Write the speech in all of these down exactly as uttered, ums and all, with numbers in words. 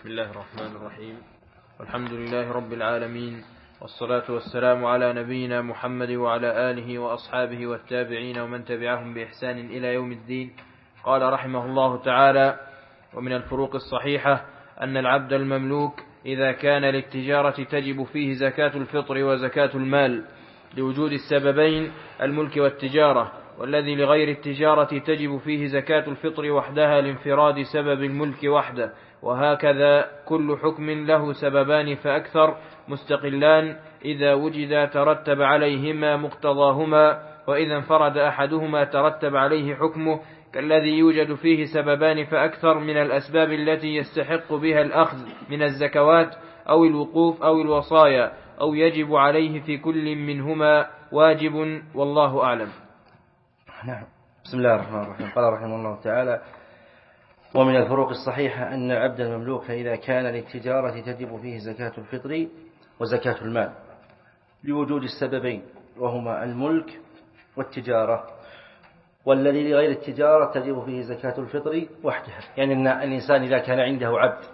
بسم الله الرحمن الرحيم. والحمد لله رب العالمين، والصلاة والسلام على نبينا محمد وعلى آله وأصحابه والتابعين ومن تبعهم بإحسان إلى يوم الدين. قال رحمه الله تعالى: ومن الفروق الصحيحة أن العبد المملوك إذا كان للتجارة تجب فيه زكاة الفطر وزكاة المال، لوجود السببين الملك والتجارة، والذي لغير التجارة تجب فيه زكاة الفطر وحدها لانفراد سبب الملك وحده. وهكذا كل حكم له سببان فأكثر مستقلان إذا وجدا ترتب عليهما مقتضاهما، وإذا انفرد أحدهما ترتب عليه حكمه، كالذي يوجد فيه سببان فأكثر من الأسباب التي يستحق بها الأخذ من الزكوات أو الوقوف أو الوصايا، أو يجب عليه في كل منهما واجب، والله أعلم. نعم. بسم الله الرحمن الرحيم. قال رحمه الله تعالى: ومن الفروق الصحيحة أن عبد المملوك إذا كان للتجارة تجب فيه زكاة الفطر وزكاة المال، لوجود السببين وهما الملك والتجارة، والذي لغير التجارة تجب فيه زكاة الفطر وحدها. يعني أن الإنسان إذا كان عنده عبد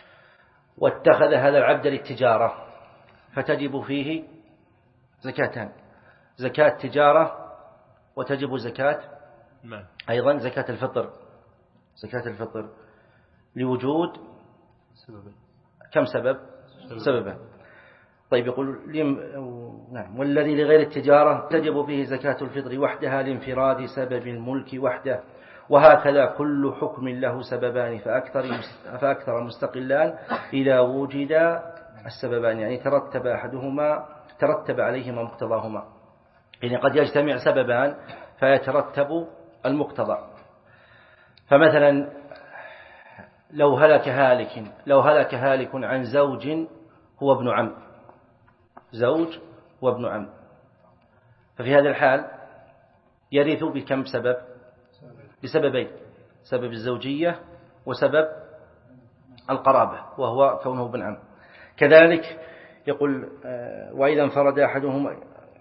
واتخذ هذا العبد للتجارة فتجب فيه زكاتان: زكاة تجارة وتجب زكاة أيضا زكاة الفطر. زكاة الفطر لوجود سببين. كم سبب؟ سببا. طيب، يقول لم... نعم. والذي لغير التجارة تجب فيه زكاة الفطر وحدها لانفراد سبب الملك وحده. وهكذا كل حكم له سببان فأكثر, فأكثر مستقلان إذا وجد السببان، يعني ترتب أحدهما ترتب عليهما مقتضاهما. يعني قد يجتمع سببان فيترتب المقتضى. فمثلا لو هلك هالك لو هلك هالك عن زوج هو ابن عم، زوج وابن عم، ففي هذا الحال يرث بكم سبب؟ بسببين: سبب الزوجية وسبب القرابة وهو كونه ابن عم. كذلك يقول: وإذا انفرد أحدهما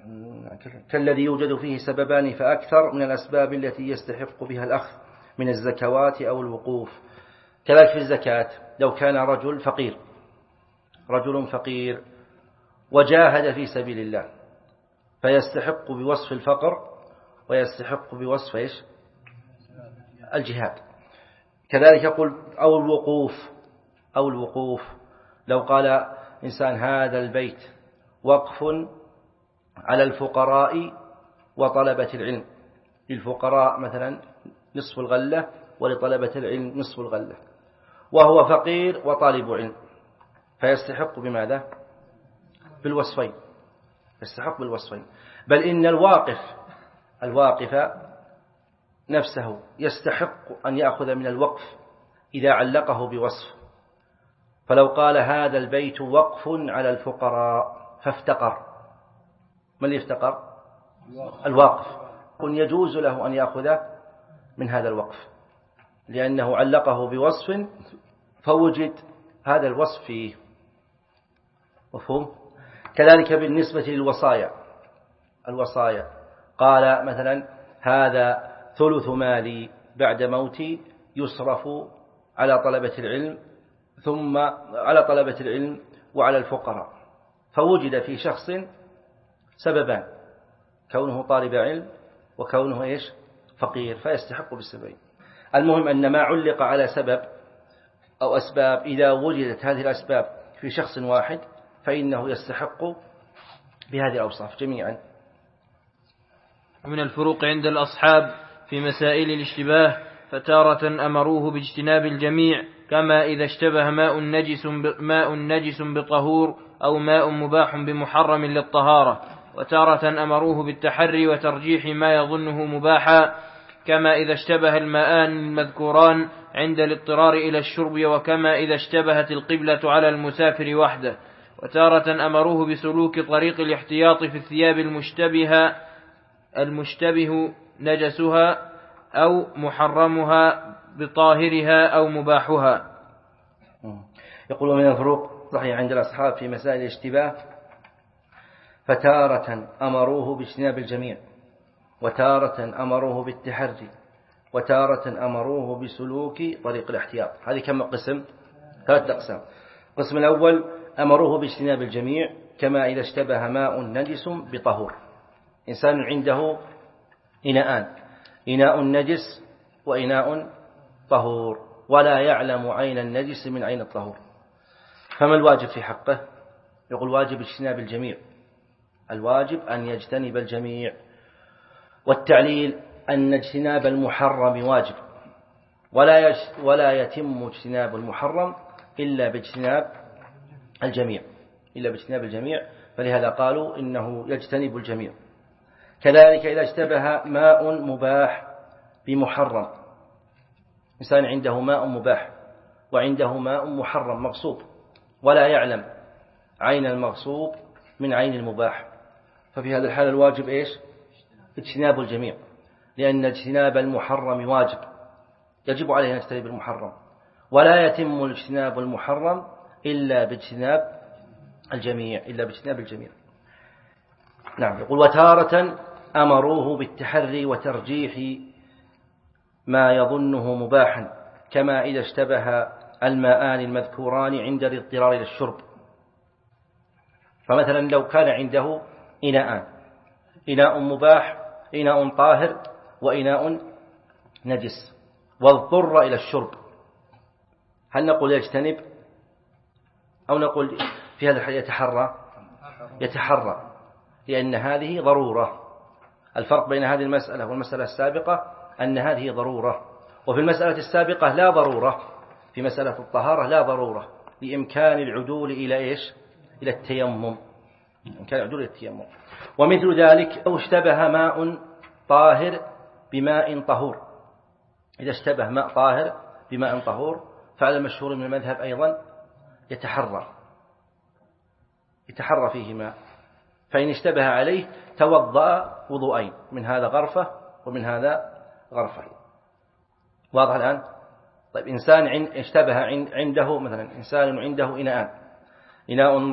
كالذي يوجد فيه سببان فأكثر من الأسباب التي يستحق بها الأخذ من الزكوات أو الوقوف. كذلك في الزكاة لو كان رجل فقير رجل فقير وجاهد في سبيل الله فيستحق بوصف الفقر ويستحق بوصف إيش؟ الجهاد. كذلك يقول: أو الوقوف أو الوقوف لو قال إنسان: هذا البيت وقف على الفقراء وطلبة العلم، للفقراء مثلا نصف الغلة ولطلبة العلم نصف الغلة، وهو فقير وطالب علم، فيستحق بماذا؟ بالوصفين. يستحق بالوصفين. بل إن الواقف الواقف نفسه يستحق أن يأخذ من الوقف إذا علقه بوصف. فلو قال: هذا البيت وقف على الفقراء فافتقر، من يفتقر؟ الواقف. يجوز له أن يأخذ من هذا الوقف لأنه علقه بوصف فوجد هذا الوصف فيه. مفهوم؟ كذلك بالنسبة للوصايا الوصايا قال مثلا: هذا ثلث مالي بعد موتي يصرف على طلبة العلم ثم على طلبة العلم وعلى الفقراء، فوجد في شخص سببان: كونه طالب علم وكونه إيش؟ فقير، فيستحق بالسببين. المهم أن ما علق على سبب أو أسباب إذا وجدت هذه الأسباب في شخص واحد فإنه يستحق بهذه الأوصاف جميعا. ومن الفروق عند الأصحاب في مسائل الاشتباه: فتارة أمروه باجتناب الجميع، كما إذا اشتبه ماء نجس ماء نجس بطهور أو ماء مباح بمحرم للطهارة، وتارة أمروه بالتحري وترجيح ما يظنه مباحا، كما إذا اشتبه الماءان المذكوران عند الاضطرار إلى الشرب، وكما إذا اشتبهت القبلة على المسافر وحده. وتارة أمروه بسلوك طريق الاحتياط في الثياب المشتبه المشتبه نجسها أو محرمها بطاهرها أو مباحها. يقول: من الفروق صحيح عند الأصحاب في مسائل الاشتباه: فتارة أمروه باجتناب الجميع، وتارة أمروه بالتحري، وتارة أمروه بسلوك طريق الاحتياط. هذه كم قسم؟ ثلاثة أقسام. القسم الأول أمروه باجتناب الجميع، كما إذا اشتبه ماء نجس بطهور. إنسان عنده إناءان، إناء نجس وإناء طهور، ولا يعلم عين النجس من عين الطهور، فما الواجب في حقه؟ يقول واجب اجتناب الجميع، الواجب أن يجتنب الجميع. والتعليل أن اجتناب المحرم واجب، ولا ولا يتم اجتناب المحرم إلا باجتناب الجميع، إلا باجتناب الجميع، فلهذا قالوا إنه يجتنب الجميع. كذلك إذا اشتبه ماء مباح بمحرم، إنسان عنده ماء مباح وعنده ماء محرم مغصوب، ولا يعلم عين المغصوب من عين المباح، ففي هذا الحال الواجب إيش؟ اجتناب الجميع، لأن اجتناب المحرم واجب، يجب عليه أن يجتنب المحرم، ولا يتم اجتناب المحرم إلا باجتناب الجميع، إلا باجتناب الجميع. نعم. يقول وتارة أمروه بالتحري وترجيح ما يظنه مباحا، كما إذا اشتبه الماءان المذكوران عند الاضطرار إلى الشرب. فمثلا لو كان عنده إناءان، إناء مباح، إناء طاهر، وإناء نجس، واضطر إلى الشرب، هل نقول يجتنب أو نقول في هذا الحال يتحرى؟ يتحرى، لأن هذه ضرورة. الفرق بين هذه المسألة والمسألة السابقة أن هذه ضرورة، وفي المسألة السابقة لا ضرورة، في مسألة الطهارة لا ضرورة، لإمكان العدول إلى إيش؟ إلى التيمم، إمكان العدول إلى التيمم. ومثل ذلك لو اشتبه ماء طاهر بماء طهور، إذا اشتبه ماء طاهر بماء طهور فعلى المشهور من المذهب أيضا يتحرى، يتحرى فيه ماء، فإن اشتبه عليه توضأ وضوءين، من هذا غرفة ومن هذا غرفة. واضح الآن؟ طيب إنسان اشتبه عنده مثلا، إنسان عنده إناءان، إناء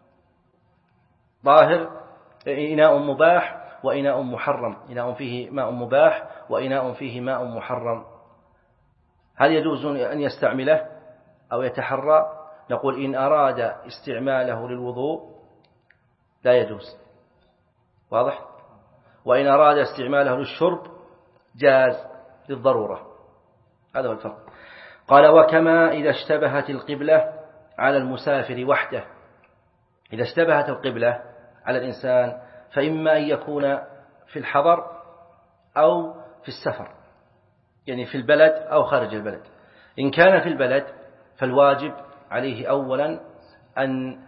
طاهر، إناء مباح وإناء محرم، إناء فيه ماء مباح وإناء فيه ماء محرم، هل يجوز أن يستعمله أو يتحرى؟ نقول إن أراد استعماله للوضوء لا يجوز، واضح؟ وإن أراد استعماله للشرب جاز للضرورة، هذا هو الفرق. قال وكما إذا اشتبهت القبلة على المسافر وحده، إذا اشتبهت القبلة على الإنسان فإما أن يكون في الحضر أو في السفر، يعني في البلد أو خارج البلد. إن كان في البلد فالواجب عليه أولا أن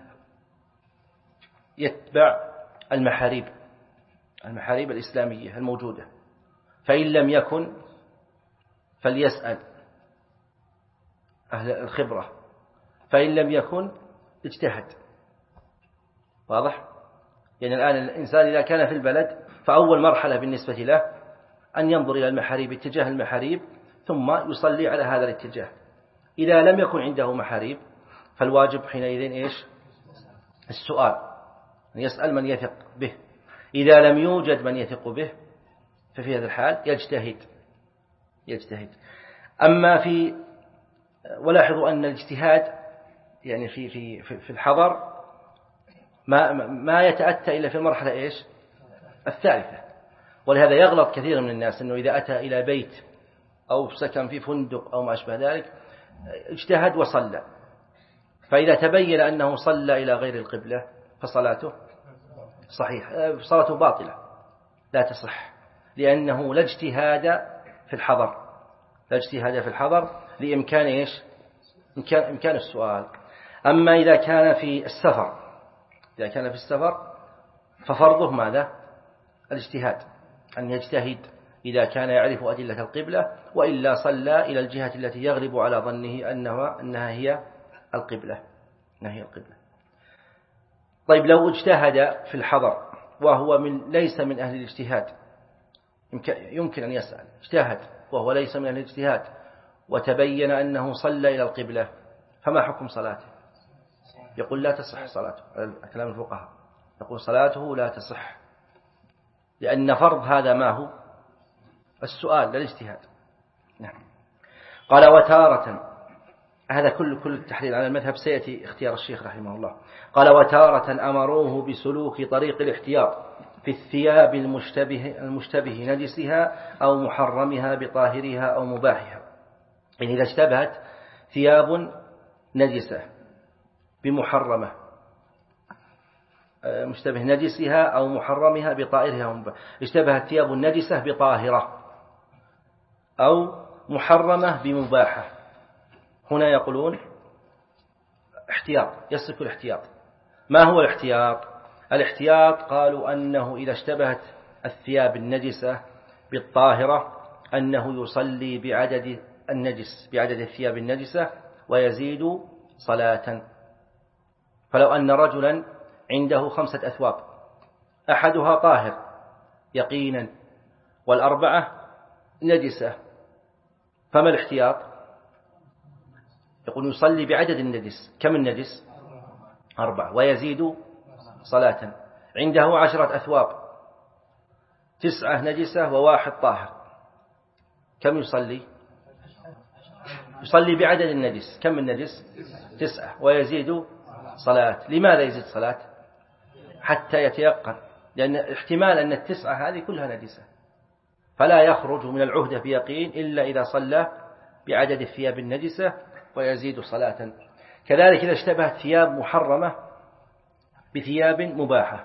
يتبع المحاريب، المحاريب الإسلامية الموجودة، فإن لم يكن فليسأل أهل الخبرة، فإن لم يكن اجتهد. واضح؟ يعني الآن الإنسان إذا كان في البلد فأول مرحلة بالنسبة له أن ينظر إلى المحاريب، اتجاه المحاريب، ثم يصلي على هذا الاتجاه. إذا لم يكن عنده محاريب فالواجب حينئذ إيش؟ السؤال، أن يسأل من يثق به. إذا لم يوجد من يثق به ففي هذا الحال يجتهد يجتهد أما في ولاحظوا أن الاجتهاد يعني في في في الحضر ما ما يتأتى إلا في المرحلة إيش؟ الثالثة. ولهذا يغلط كثير من الناس أنه إذا أتى إلى بيت أو سكن في فندق أو ما أشبه ذلك اجتهد وصلى، فإذا تبين أنه صلى إلى غير القبلة فصلاته صحيح، صلاته باطلة لا تصح، لأنه لا اجتهاد في الحضر، لا اجتهاد في الحضر لإمكان إيش؟ إمكان, إمكان السؤال. أما إذا كان في السفر، إذا كان في السفر ففرضه ماذا؟ الاجتهاد، أن يجتهد إذا كان يعرف أدلة القبلة، وإلا صلى إلى الجهة التي يغلب على ظنه أنها, أنها هي القبلة، أنها هي القبلة. طيب لو اجتهد في الحضر وهو من ليس من أهل الاجتهاد، يمكن أن يسأل، اجتهد وهو ليس من أهل الاجتهاد وتبين أنه صلى إلى القبلة، فما حكم صلاته؟ يقول لا تصح صلاته، على كلام الفقهاء يقول صلاته لا تصح، لأن فرض هذا ما هو؟ السؤال لا الاجتهاد. نعم. قال وتارة هذا كل كل التحليل على المذهب سيأتي اختيار الشيخ رحمه الله. قال وتارة أمروه بسلوك طريق الاحتياط في الثياب المشتبه, المشتبه نجسها أو محرمها بطاهرها أو مباحها. يعني إذا اشتبهت ثياب نجسة بمحرمة مشتبه نجسها أو محرمها بطاهرها أو مباحها، اشتبهت ثياب النجسة بطاهرة أو محرمة بمباحة، هنا يقولون احتياط، يصف الاحتياط. ما هو الاحتياط؟ الاحتياط قالوا أنه إذا اشتبهت الثياب النجسة بالطاهرة أنه يصلي بعدد النجس بعدد الثياب النجسة ويزيد صلاة. فلو أن رجلا عنده خمسة أثواب أحدها طاهر يقينا والأربعة نجسة، فما الاحتياط؟ يقول يصلي بعدد النجس. كم النجس؟ أربعة ويزيد صلاة. عنده عشرة أثواب تسعة نجسة وواحد طاهر، كم يصلي؟ يصلي بعدد النجس. كم النجس؟ تسعة ويزيد صلاة. لماذا يزيد صلاة؟ حتى يتيقن، لأن احتمال أن التسعة هذه كلها نجسة، فلا يخرج من العهدة بيقين إلا إذا صلى بعدد الثياب النجسة ويزيد صلاة. كذلك إذا اشتبهت ثياب محرمة بثياب مباحة،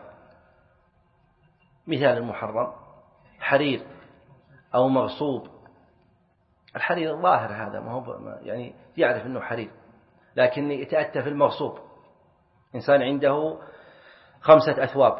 مثال المحرم حرير أو مغصوب. الحرير ظاهر هذا ما هو يعني يعرف أنه حرير، لكن يتأتى في المغصوب. إنسان عنده خمسة أثواب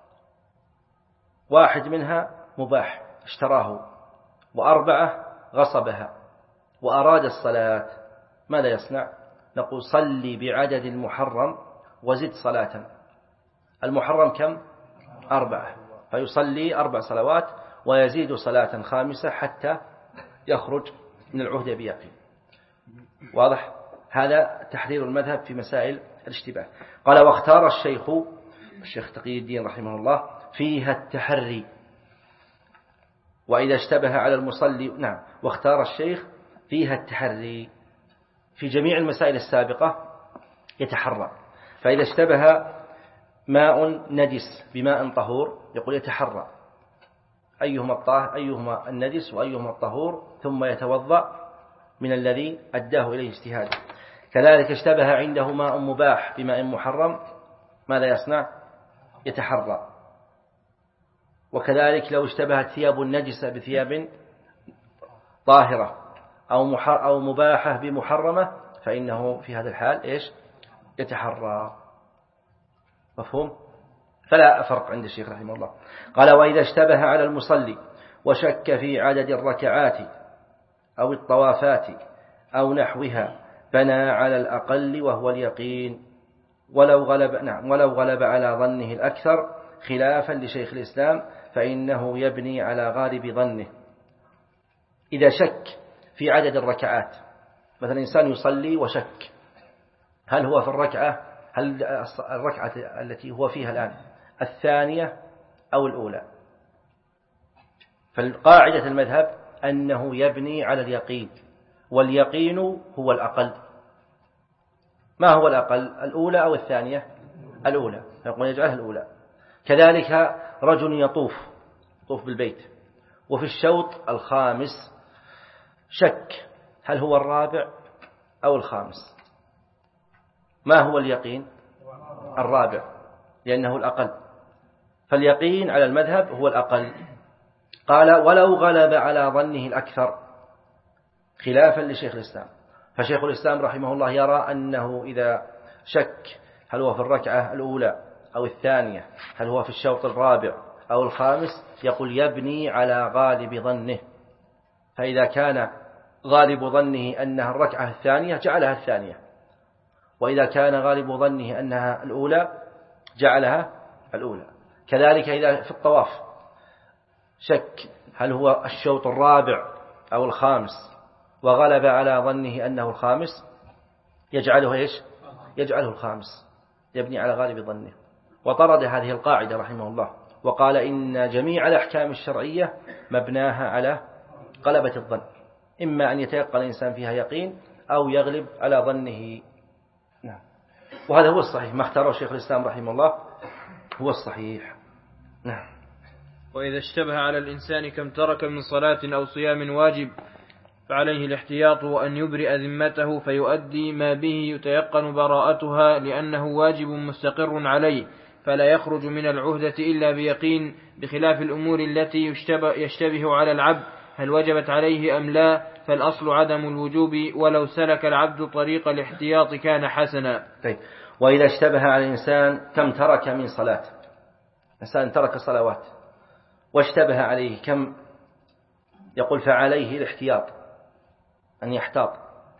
واحد منها مباح اشتراه وأربعة غصبها وأراد الصلاة، ماذا يصنع؟ نقول صلي بعدد المحرم وزد صلاة. المحرم كم؟ أربعة، فيصلي أربع صلوات ويزيد صلاة خامسة حتى يخرج من العهدة بيقين. واضح؟ هذا تحرير المذهب في مسائل الاشتباه. قال واختار الشيخ الشيخ تقي الدين رحمه الله فيها التحري وإذا اشتبه على المصلي. نعم، واختار الشيخ فيها التحري في جميع المسائل السابقة يتحرى. فإذا اشتبه ماء نجس بماء طهور يقول يتحرى أيهما الطاهر أيهما النجس وأيهما الطهور، ثم يتوضأ من الذي أداه إليه اجتهاده. كذلك اشتبه عنده ماء مباح بماء محرم، ماذا يصنع؟ يتحرى. وكذلك لو اشتبهت ثياب النجسة بثياب طاهرة أو أو مباحة بمحرمة فإنه في هذا الحال إيش؟ يتحرى. مفهوم؟ فلا فرق عند الشيخ رحمه الله. قال وإذا اشتبه على المصلي وشك في عدد الركعات أو الطوافات أو نحوها بنى على الأقل وهو اليقين ولو غلب نعم ولو غلب على ظنه الأكثر خلافا لشيخ الإسلام فإنه يبني على غالب ظنه. إذا شك في عدد الركعات، مثلا إنسان يصلي وشك هل هو في الركعة هل الركعة التي هو فيها الآن الثانية أو الأولى، فالقاعدة المذهب أنه يبني على اليقين، واليقين هو الأقل. ما هو الأقل؟ الأولى أو الثانية؟ الأولى، يقول يجعلها الأولى. كذلك رجل يطوف يطوف بالبيت وفي الشوط الخامس شك هل هو الرابع أو الخامس، ما هو اليقين؟ الرابع، لأنه الأقل، فاليقين على المذهب هو الأقل. قال ولو غلب على ظنه الأكثر خلافا لشيخ الإسلام، فشيخ الإسلام رحمه الله يرى أنه إذا شك هل هو في الركعة الأولى أو الثانية هل هو في الشوط الرابع أو الخامس يقول يبني على غالب ظنه، فإذا كان غالب ظنه أنها الركعة الثانية جعلها الثانية، وإذا كان غالب ظنه أنها الأولى جعلها الأولى. كذلك إذا في الطواف شك هل هو الشوط الرابع أو الخامس وغلب على ظنه أنه الخامس يجعله إيش؟ يجعله الخامس، يبني على غالب ظنه. وطرد هذه القاعدة رحمه الله وقال إن جميع الأحكام الشرعية مبناها على غلبة الظن، إما أن يتيقن الإنسان فيها يقين أو يغلب على ظنه. نعم. وهذا هو الصحيح، ما اختاره شيخ الإسلام رحمه الله هو الصحيح. نعم. وإذا اشتبه على الإنسان كم ترك من صلاة أو صيام واجب فعليه الاحتياط وأن يبرئ ذمته فيؤدي ما به يتيقن براءتها، لأنه واجب مستقر عليه فلا يخرج من العهدة إلا بيقين، بخلاف الأمور التي يشتبه, يشتبه على العبد هل وجبت عليه أم لا، فالأصل عدم الوجوب، ولو سلك العبد طريق الاحتياط كان حسنا. طيب. وإذا اشتبه على الإنسان كم ترك من صلاة، إنسان ترك صلوات واشتبه عليه كم، يقول فعليه الاحتياط، أن يحتاط،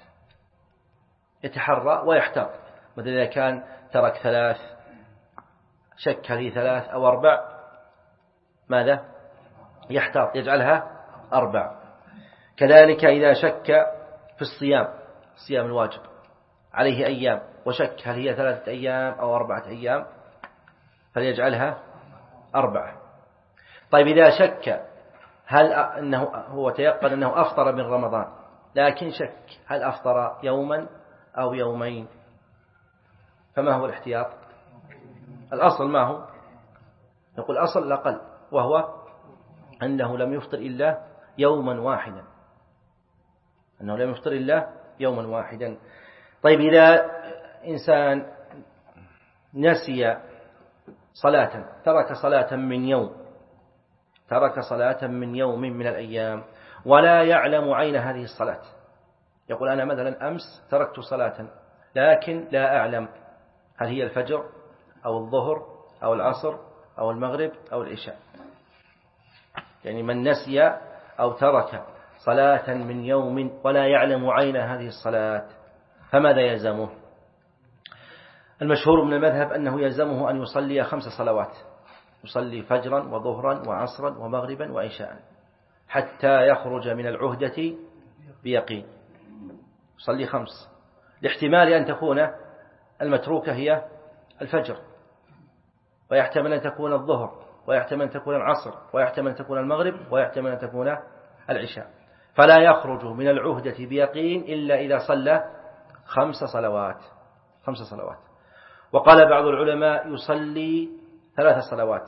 يتحرى ويحتاط. مثل إذا كان ترك ثلاث شك هل هي ثلاث أو أربع، ماذا؟ يحتاط يجعلها أربع. كذلك إذا شك في الصيام، الصيام الواجب عليه أيام وشك هل هي ثلاثة أيام أو أربعة أيام فليجعلها أربعة. طيب إذا شك هل أنه هو تيقن أنه أفطر من رمضان لكن شك هل أفطر يوما أو يومين، فما هو الاحتياط؟ الأصل ما هو؟ نقول أصل الأقل، وهو أنه لم يفطر إلا يوما واحدا، أنه لم يفطر إلا يوما واحدا. طيب إذا إنسان نسي صلاة، ترك صلاة من يوم، ترك صلاة من يوم من الأيام ولا يعلم عين هذه الصلاة، يقول أنا مثلا أمس تركت صلاة لكن لا أعلم هل هي الفجر أو الظهر أو العصر أو المغرب أو العشاء. يعني من نسي أو ترك صلاة من يوم ولا يعلم عين هذه الصلاة فماذا يلزمه؟ المشهور من المذهب أنه يلزمه أن يصلي خمس صلوات، يصلي فجرا وظهرا وعصرا ومغربا وعشاء حتى يخرج من العهدة بيقين، يصلي خمس، لاحتمال أن تكون المتروكة هي الفجر، ويحتمل أن تكون الظهر، ويحتمل أن تكون العصر، ويحتمل أن تكون المغرب، ويحتمل أن تكون العشاء، فلا يخرج من العهدة بيقين إلا إذا صلى خمس صلوات خمس صلوات. وقال بعض العلماء يصلي ثلاث صلوات،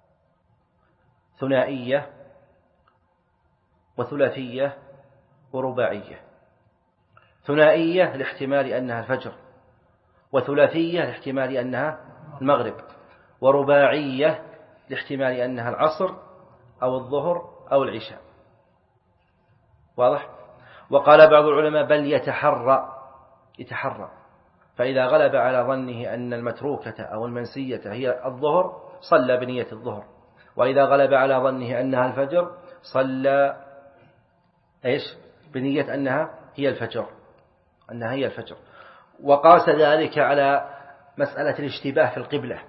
ثنائية وثلاثية ورباعية. ثنائية لاحتمال أنها الفجر، وثلاثية لاحتمال أنها المغرب، ورباعية لاحتمال أنها العصر أو الظهر أو العشاء. واضح؟ وقال بعض العلماء بل يتحرى يتحرى فإذا غلب على ظنه أن المتروكة أو المنسية هي الظهر صلى بنية الظهر، وإذا غلب على ظنه أنها الفجر صلى إيش بنية أنها هي الفجر أنها هي الفجر. وقاس ذلك على مسألة الاشتباه في القبلة،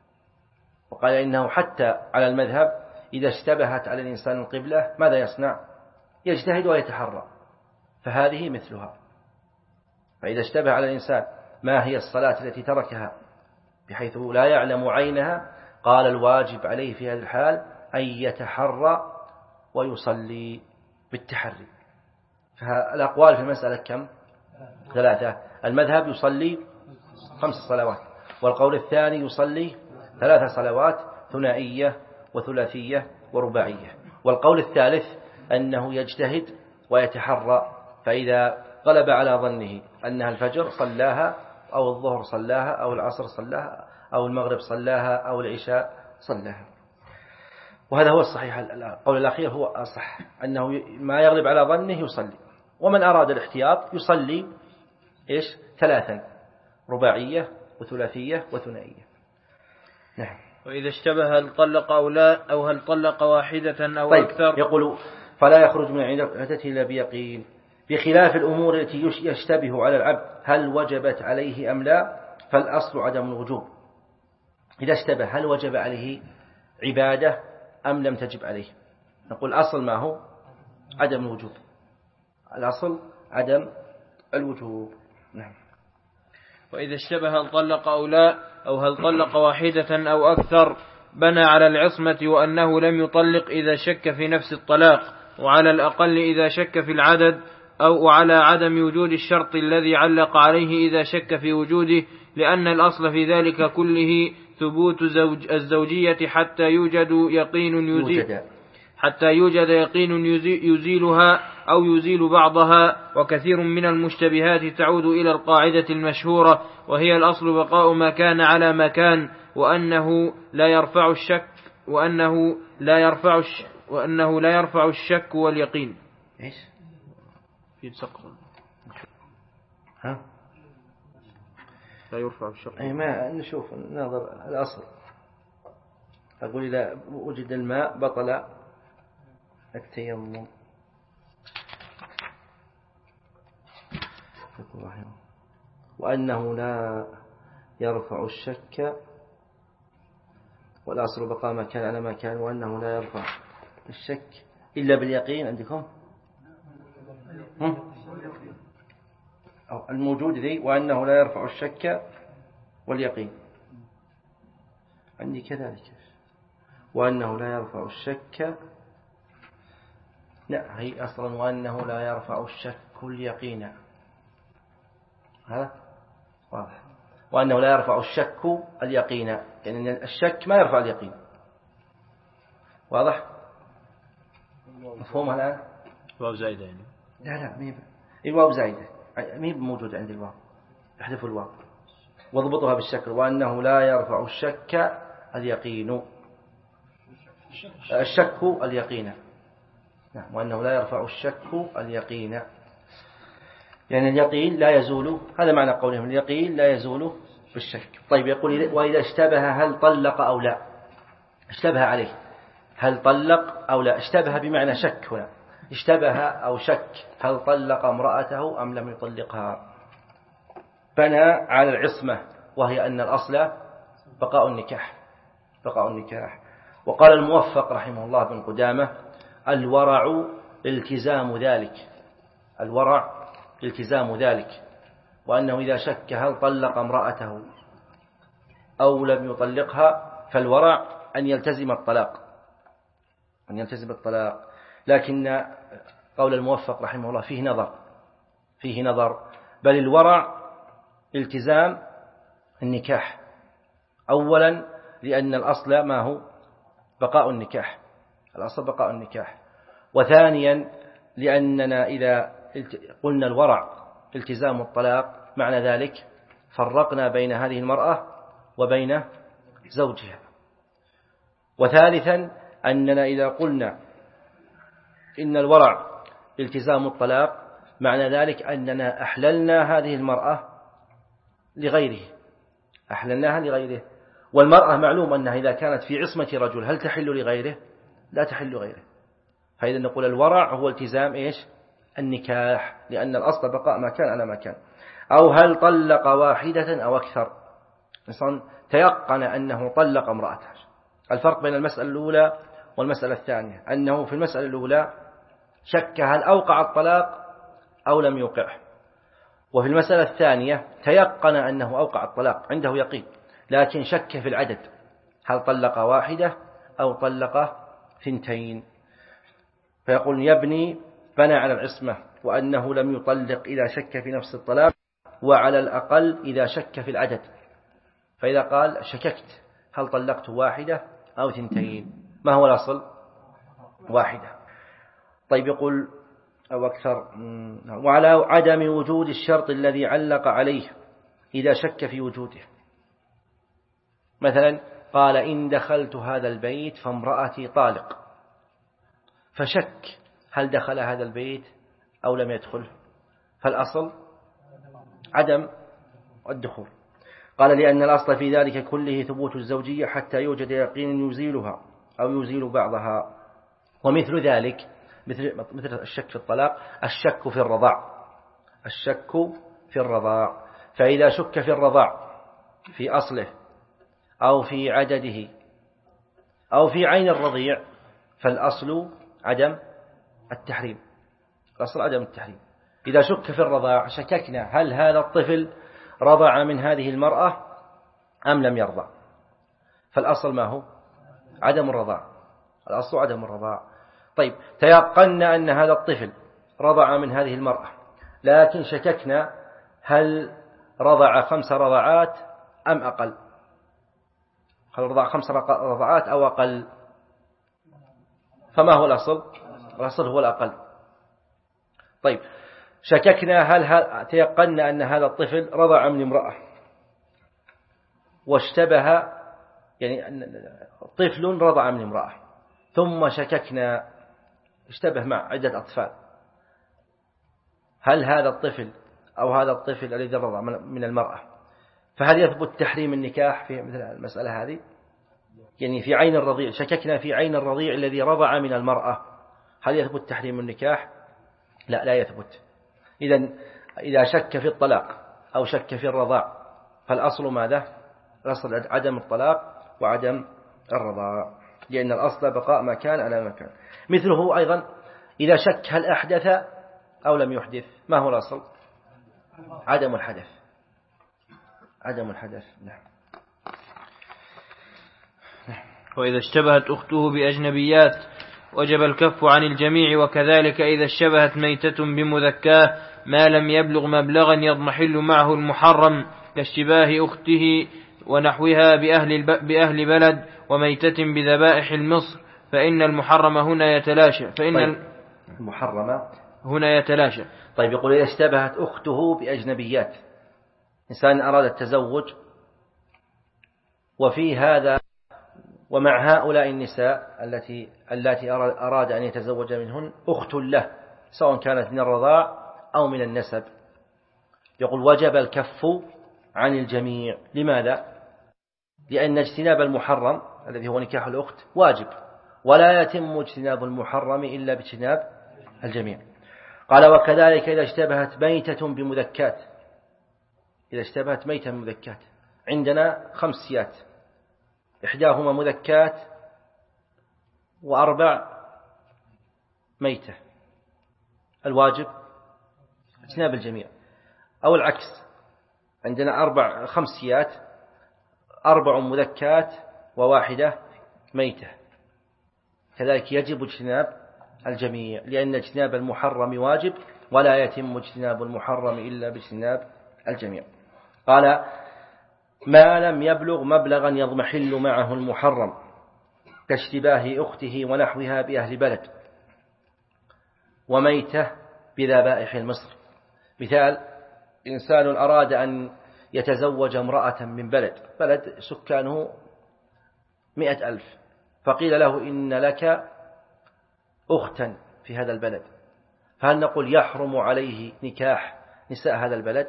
وقال إنه حتى على المذهب إذا اشتبهت على الإنسان القبلة ماذا يصنع؟ يجتهد ويتحرى، فهذه مثلها. فإذا اشتبه على الإنسان ما هي الصلاة التي تركها بحيث لا يعلم عينها، قال الواجب عليه في هذه الحال أن يتحرى ويصلي بالتحري. فالأقوال في المسألة كم؟ ثلاثة. المذهب يصلي خمس صلوات، والقول الثاني يصلي ثلاث صلوات ثنائية وثلاثية ورباعية، والقول الثالث أنه يجتهد ويتحرى، فإذا غلب على ظنه أنها الفجر صلاها، أو الظهر صلاها، أو العصر صلاها، أو المغرب صلاها، أو العشاء صلاها. وهذا هو الصحيح. القول الأخير هو أصح، أنه ما يغلب على ظنه يصلي. ومن أراد الاحتياط يصلي إيش ثلاثا، رباعية وثلاثية وثنائية. نعم. وإذا اشتبه هل طلق أو لا، أو هل طلق واحدة أو طيب. أكثر، يقول فلا يخرج من عدته إلا بيقين، بخلاف الأمور التي يشتبه على العبد هل وجبت عليه أم لا، فالأصل عدم الوجوب. إذا اشتبه هل وجب عليه عبادة أم لم تجب عليه، نقول الأصل ما هو؟ عدم الوجوب، الأصل عدم الوجوب. نعم. وإذا اشتبه هل طلق أو لا، أو هل طلق واحدة أو أكثر، بنى على العصمة وأنه لم يطلق إذا شك في نفس الطلاق، وعلى الأقل إذا شك في العدد، أو على عدم وجود الشرط الذي علق عليه إذا شك في وجوده، لأن الأصل في ذلك كله ثبوت زوج الزوجية حتى يوجد يقين يزيل حتى يوجد يقين يزيلها أو يزيل بعضها. وكثير من المشتبهات تعود إلى القاعدة المشهورة، وهي الأصل بقاء ما كان على ما كان، وأنه لا يرفع الشك وأنه لا يرفع الش وأنه لا يرفع الشك واليقين. إيش؟ في سقط. ها؟ لا يرفع الشك. أي ما نشوف نظر الأصل. أقول إذا وجد الماء بطل التيمم. وأنه لا يرفع الشك، والأصل بقاء ما كان على ما كان، وأنه لا يرفع الشك إلا باليقين. عندكم أو الموجود ذي وأنه لا يرفع الشك واليقين. عندي كذلك وأنه لا يرفع الشك، لا هي أصلا وأنه لا يرفع الشك اليقين. هذا واضح. وأنه لا يرفع الشك اليقين، يعني الشك ما يرفع اليقين. واضح؟ مفهوم الآن؟ واو زائدة يعني؟ لا لا ميب الواو زائدة ميب موجودة عند الواو، احذف الواو واضبطها بالشكل. وأنه لا يرفع الشك اليقين، الشك اليقين. نعم. وأنه لا يرفع الشك اليقين، يعني اليقين لا يزول، هذا معنى قولهم اليقين لا يزول بالشك. طيب يقول وإذا اشتبه هل طلق أو لا، اشتبه عليه هل طلق أو لا، اشتبه بمعنى شك هنا، اشتبه أو شك هل طلق امرأته أم لم يطلقها، بنى على العصمة، وهي أن الأصل بقاء النكاح بقاء النكاح. وقال الموفق رحمه الله بن قدامة الورع التزام ذلك، الورع التزام ذلك، وأنه إذا شك هل طلق امرأته أو لم يطلقها فالورع أن يلتزم الطلاق أن يلتزم الطلاق. لكن قول الموفق رحمه الله فيه نظر فيه نظر بل الورع التزام النكاح، أولا لأن الأصل ما هو بقاء النكاح، الأصل بقاء النكاح. وثانيا لأننا إذا قلنا الورع التزام الطلاق معنى ذلك فرقنا بين هذه المرأة وبين زوجها. وثالثا أننا إذا قلنا إن الورع التزام الطلاق معنى ذلك أننا أحللنا هذه المرأة لغيره أحللناها لغيره. والمرأة معلوم أنها إذا كانت في عصمة رجل هل تحل لغيره؟ لا تحل لغيره. فإذا نقول الورع هو التزام إيش؟ النكاح، لأن الأصل بقاء ما كان على ما كان. أو هل طلق واحدة أو أكثر، إنسان تيقن أنه طلق امرأته. الفرق بين المسألة الأولى والمسألة الثانية أنه في المسألة الأولى شك هل أوقع الطلاق أو لم يوقعه، وفي المسألة الثانية تيقن أنه أوقع الطلاق عنده يقين، لكن شك في العدد هل طلق واحدة أو طلق ثنتين. فيقول يبني بنى على العصمة، وأنه لم يطلق إذا شك في نفس الطلاق، وعلى الأقل إذا شك في العدد. فإذا قال شككت هل طلقت واحدة أو ثنتين، ما هو الأصل؟ واحدة. طيب يقول أو أكثر. وعلى عدم وجود الشرط الذي علق عليه إذا شك في وجوده. مثلا قال إن دخلت هذا البيت فامرأتي طالق، فشك هل دخل هذا البيت أو لم يدخل، فالأصل عدم الدخول. قال لأن الأصل في ذلك كله ثبوت الزوجية حتى يوجد يقين يزيلها أو يزيل بعضها. ومثل ذلك مثل مثل الشك في الطلاق الشك في الرضاع الشك في الرضاع فإذا شك في الرضاع في أصله أو في عدده أو في عين الرضيع فالأصل عدم التحريم الأصل عدم التحريم. إذا شك في الرضاع شككنا هل هذا الطفل رضع من هذه المرأة أم لم يرضع، فالأصل ما هو؟ عدم الرضاع الأصل عدم الرضاع. طيب تيقنا أن هذا الطفل رضع من هذه المرأة، لكن شككنا هل رضع خمس رضعات أم أقل، هل رضع خمس رضعات أو أقل، فما هو الأصل؟ الأصل هو الأقل. طيب شككنا هل تيقنا أن هذا الطفل رضع من امرأة واشتبه، يعني طفل رضع من امرأة ثم شككنا اشتبه مع عدة أطفال، هل هذا الطفل أو هذا الطفل الذي رضع من المرأة، فهل يثبت تحريم النكاح في مثل المسألة هذه؟ يعني في عين الرضيع، شككنا في عين الرضيع الذي رضع من المرأة، هل يثبت تحريم النكاح؟ لا لا يثبت. إذن إذا شك في الطلاق أو شك في الرضاع فالأصل ماذا؟ الأصل عدم الطلاق وعدم الرضاع، لأن الأصل بقاء ما كان على ما كان. مثله أيضا إذا شك هل أحدث أو لم يحدث، ما هو الأصل؟ عدم الحدث، عدم الحدث. نعم. وإذا اشتبهت أخته بأجنبيات وجب الكف عن الجميع، وكذلك إذا اشتبهت ميتة بمذكاه ما لم يبلغ مبلغا يضمحل معه المحرم كاشتباه أخته ونحوها بأهل, بأهل بلد وميتة بذبائح المصر، فإن المحرم هنا يتلاشى فإن طيب. المحرم هنا يتلاشى. طيب يقول إذا اشتبهت أخته بأجنبيات، إنسان أراد التزوج وفي هذا ومع هؤلاء النساء التي التي أراد أن يتزوج منهن أخت له سواء كانت من الرضاع أو من النسب، يقول وجب الكف عن الجميع. لماذا؟ لأن اجتناب المحرم الذي هو نكاح الأخت واجب، ولا يتم اجتناب المحرم إلا باجتناب الجميع. قال وكذلك إذا اشتبهت ميتة بمذكات، إذا اشتبهت ميتة بمذكات، عندنا خمسيات إحداهما مذكات وأربع ميتة، الواجب اجتناب الجميع، أو العكس عندنا أربع خمسيات أربع مذكات وواحدة ميتة، كذلك يجب اجتناب الجميع، لأن اجتناب المحرم واجب ولا يتم اجتناب المحرم إلا باجتناب الجميع. قال ما لم يبلغ مبلغا يضمحل معه المحرم كاشتباه أخته ونحوها بأهل بلد وميتة بذبائح المصر. مثال إنسان أراد أن يتزوج امرأة من بلد بلد سكانه مئة ألف، فقيل له إن لك أختا في هذا البلد، فهل نقول يحرم عليه نكاح نساء هذا البلد؟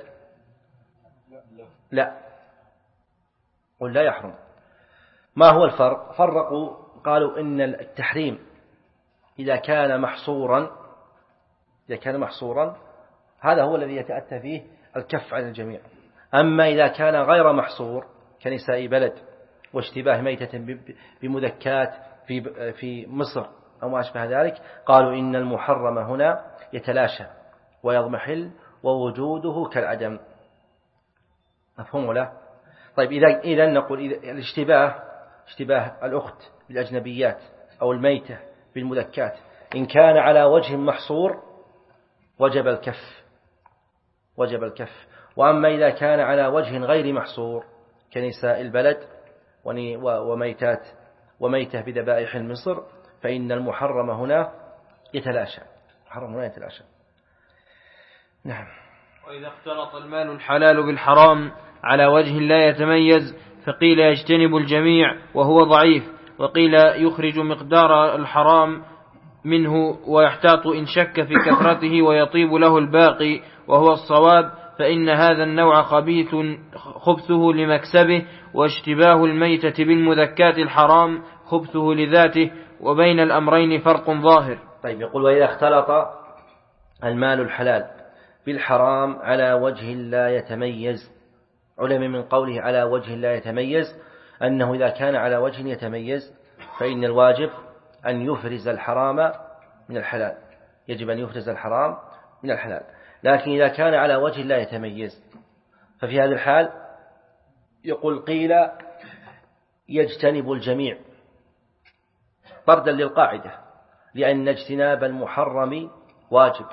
لا، قل لا يحرم. ما هو الفرق؟ فرقوا قالوا إن التحريم إذا كان محصورا إذا كان محصورا هذا هو الذي يتأتى فيه الكف عن الجميع، أما إذا كان غير محصور كنساء بلد واشتباه ميتة بمذكات في في مصر أو ما أشبه ذلك، قالوا إن المحرم هنا يتلاشى ويضمحل ووجوده كالعدم. مفهوم ولا؟ طيب إذا إذا نقول إذا الاشتباه اشتباه الأخت بالأجنبيات أو الميتة بالمذكات إن كان على وجه محصور وجب الكف وجب الكف، وأما إذا كان على وجه غير محصور كنساء البلد وميتات وميتة بذبائح المصر فإن المحرم هنا يتلاشى، المحرم هنا يتلاشى. نعم. وإذا اختلط المال الحلال بالحرام على وجه لا يتميز فقيل يجتنب الجميع وهو ضعيف، وقيل يخرج مقدار الحرام منه ويحتاط إن شك في كثرته ويطيب له الباقي وهو الصواب، فإن هذا النوع خبيث خبثه لمكسبه، واشتباه الميتة بالمذكات الحرام خبثه لذاته، وبين الأمرين فرق ظاهر. طيب يقول وإذا اختلط المال الحلال بالحرام على وجه لا يتميز، علم من قوله على وجه لا يتميز أنه إذا كان على وجه يتميز فإن الواجب أن يفرز الحرام من الحلال، يجب أن يفرز الحرام من الحلال. لكن إذا كان على وجه لا يتميز ففي هذا الحال يقول قيل يجتنب الجميع طردا للقاعدة، لأن اجتناب المحرم واجب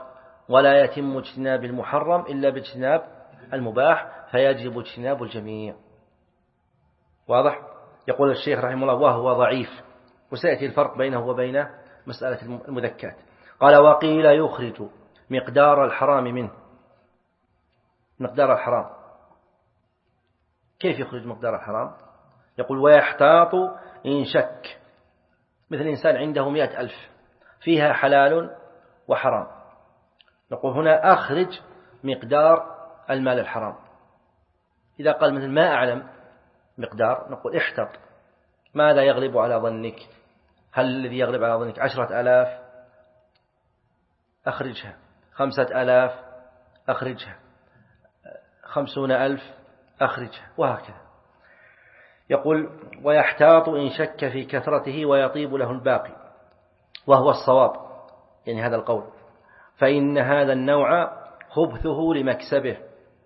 ولا يتم اجتناب المحرم إلا باجتناب المباح، فيجب اجتناب الجميع. واضح؟ يقول الشيخ رحمه الله وهو ضعيف، وسيأتي الفرق بينه وبين مسألة المذكات. قال وقيل يخرج مقدار الحرام منه. مقدار الحرام كيف يخرج مقدار الحرام؟ يقول ويحتاط إن شك، مثل إنسان عنده مئة ألف فيها حلال وحرام، نقول هنا أخرج مقدار المال الحرام. إذا قال مثل ما أعلم مقدار، نقول احتط، ماذا يغلب على ظنك؟ هل الذي يغلب على ظنك عشرة آلاف؟ أخرجها. خمسة آلاف؟ أخرجها. خمسون ألف؟ أخرجها، وهكذا. يقول ويحتاط إن شك في كثرته ويطيب له الباقي، وهو الصواب، يعني هذا القول، فإن هذا النوع خبثه لمكسبه،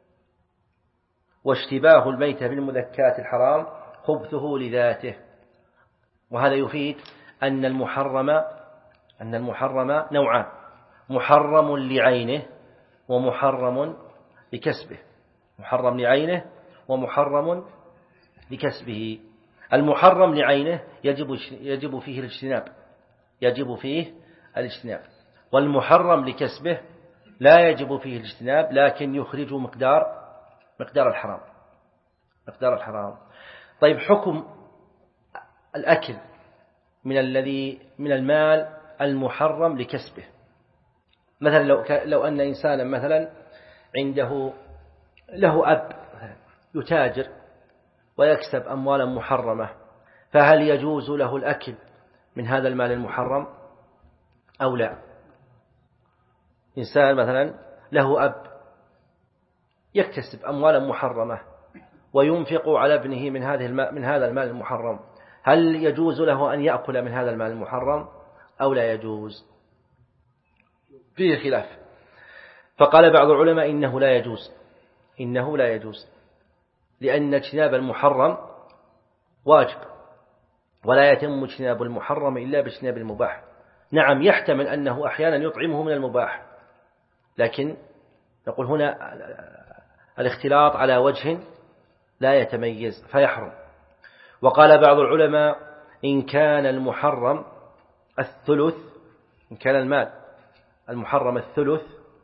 واشتباه الميتة بالمذكات الحرام خبثه لذاته. وهذا يفيد أن المحرم أن المحرم نوعان: محرم لعينه ومحرم لكسبه. محرم لعينه ومحرم لكسبه. المحرم لعينه يجب يجب فيه الاجتناب يجب فيه الاجتناب والمحرم لكسبه لا يجب فيه الاجتناب، لكن يخرج مقدار مقدار الحرام مقدار الحرام. طيب، حكم الأكل من الذي من المال المحرم لكسبه. مثلا لو لو أن إنسانا مثلا عنده له أب يتاجر ويكسب أموالا محرمة، فهل يجوز له الأكل من هذا المال المحرم أو لا؟ إنسان مثلا له أب يكتسب أموالا محرمة وينفق على ابنه من هذه المال من هذا المال المحرم، هل يجوز له أن يأكل من هذا المال المحرم أو لا يجوز؟ فيه خلاف. فقال بعض العلماء إنه لا يجوز إنه لا يجوز لأن اجتناب المحرم واجب، ولا يتم اجتناب المحرم إلا باجتناب المباح. نعم، يحتمل أنه أحيانا يطعمه من المباح، لكن نقول هنا الاختلاط على وجه لا يتميز فيحرم. وقال بعض العلماء إن كان المحرم الثلث إن كان المال المحرم الثلث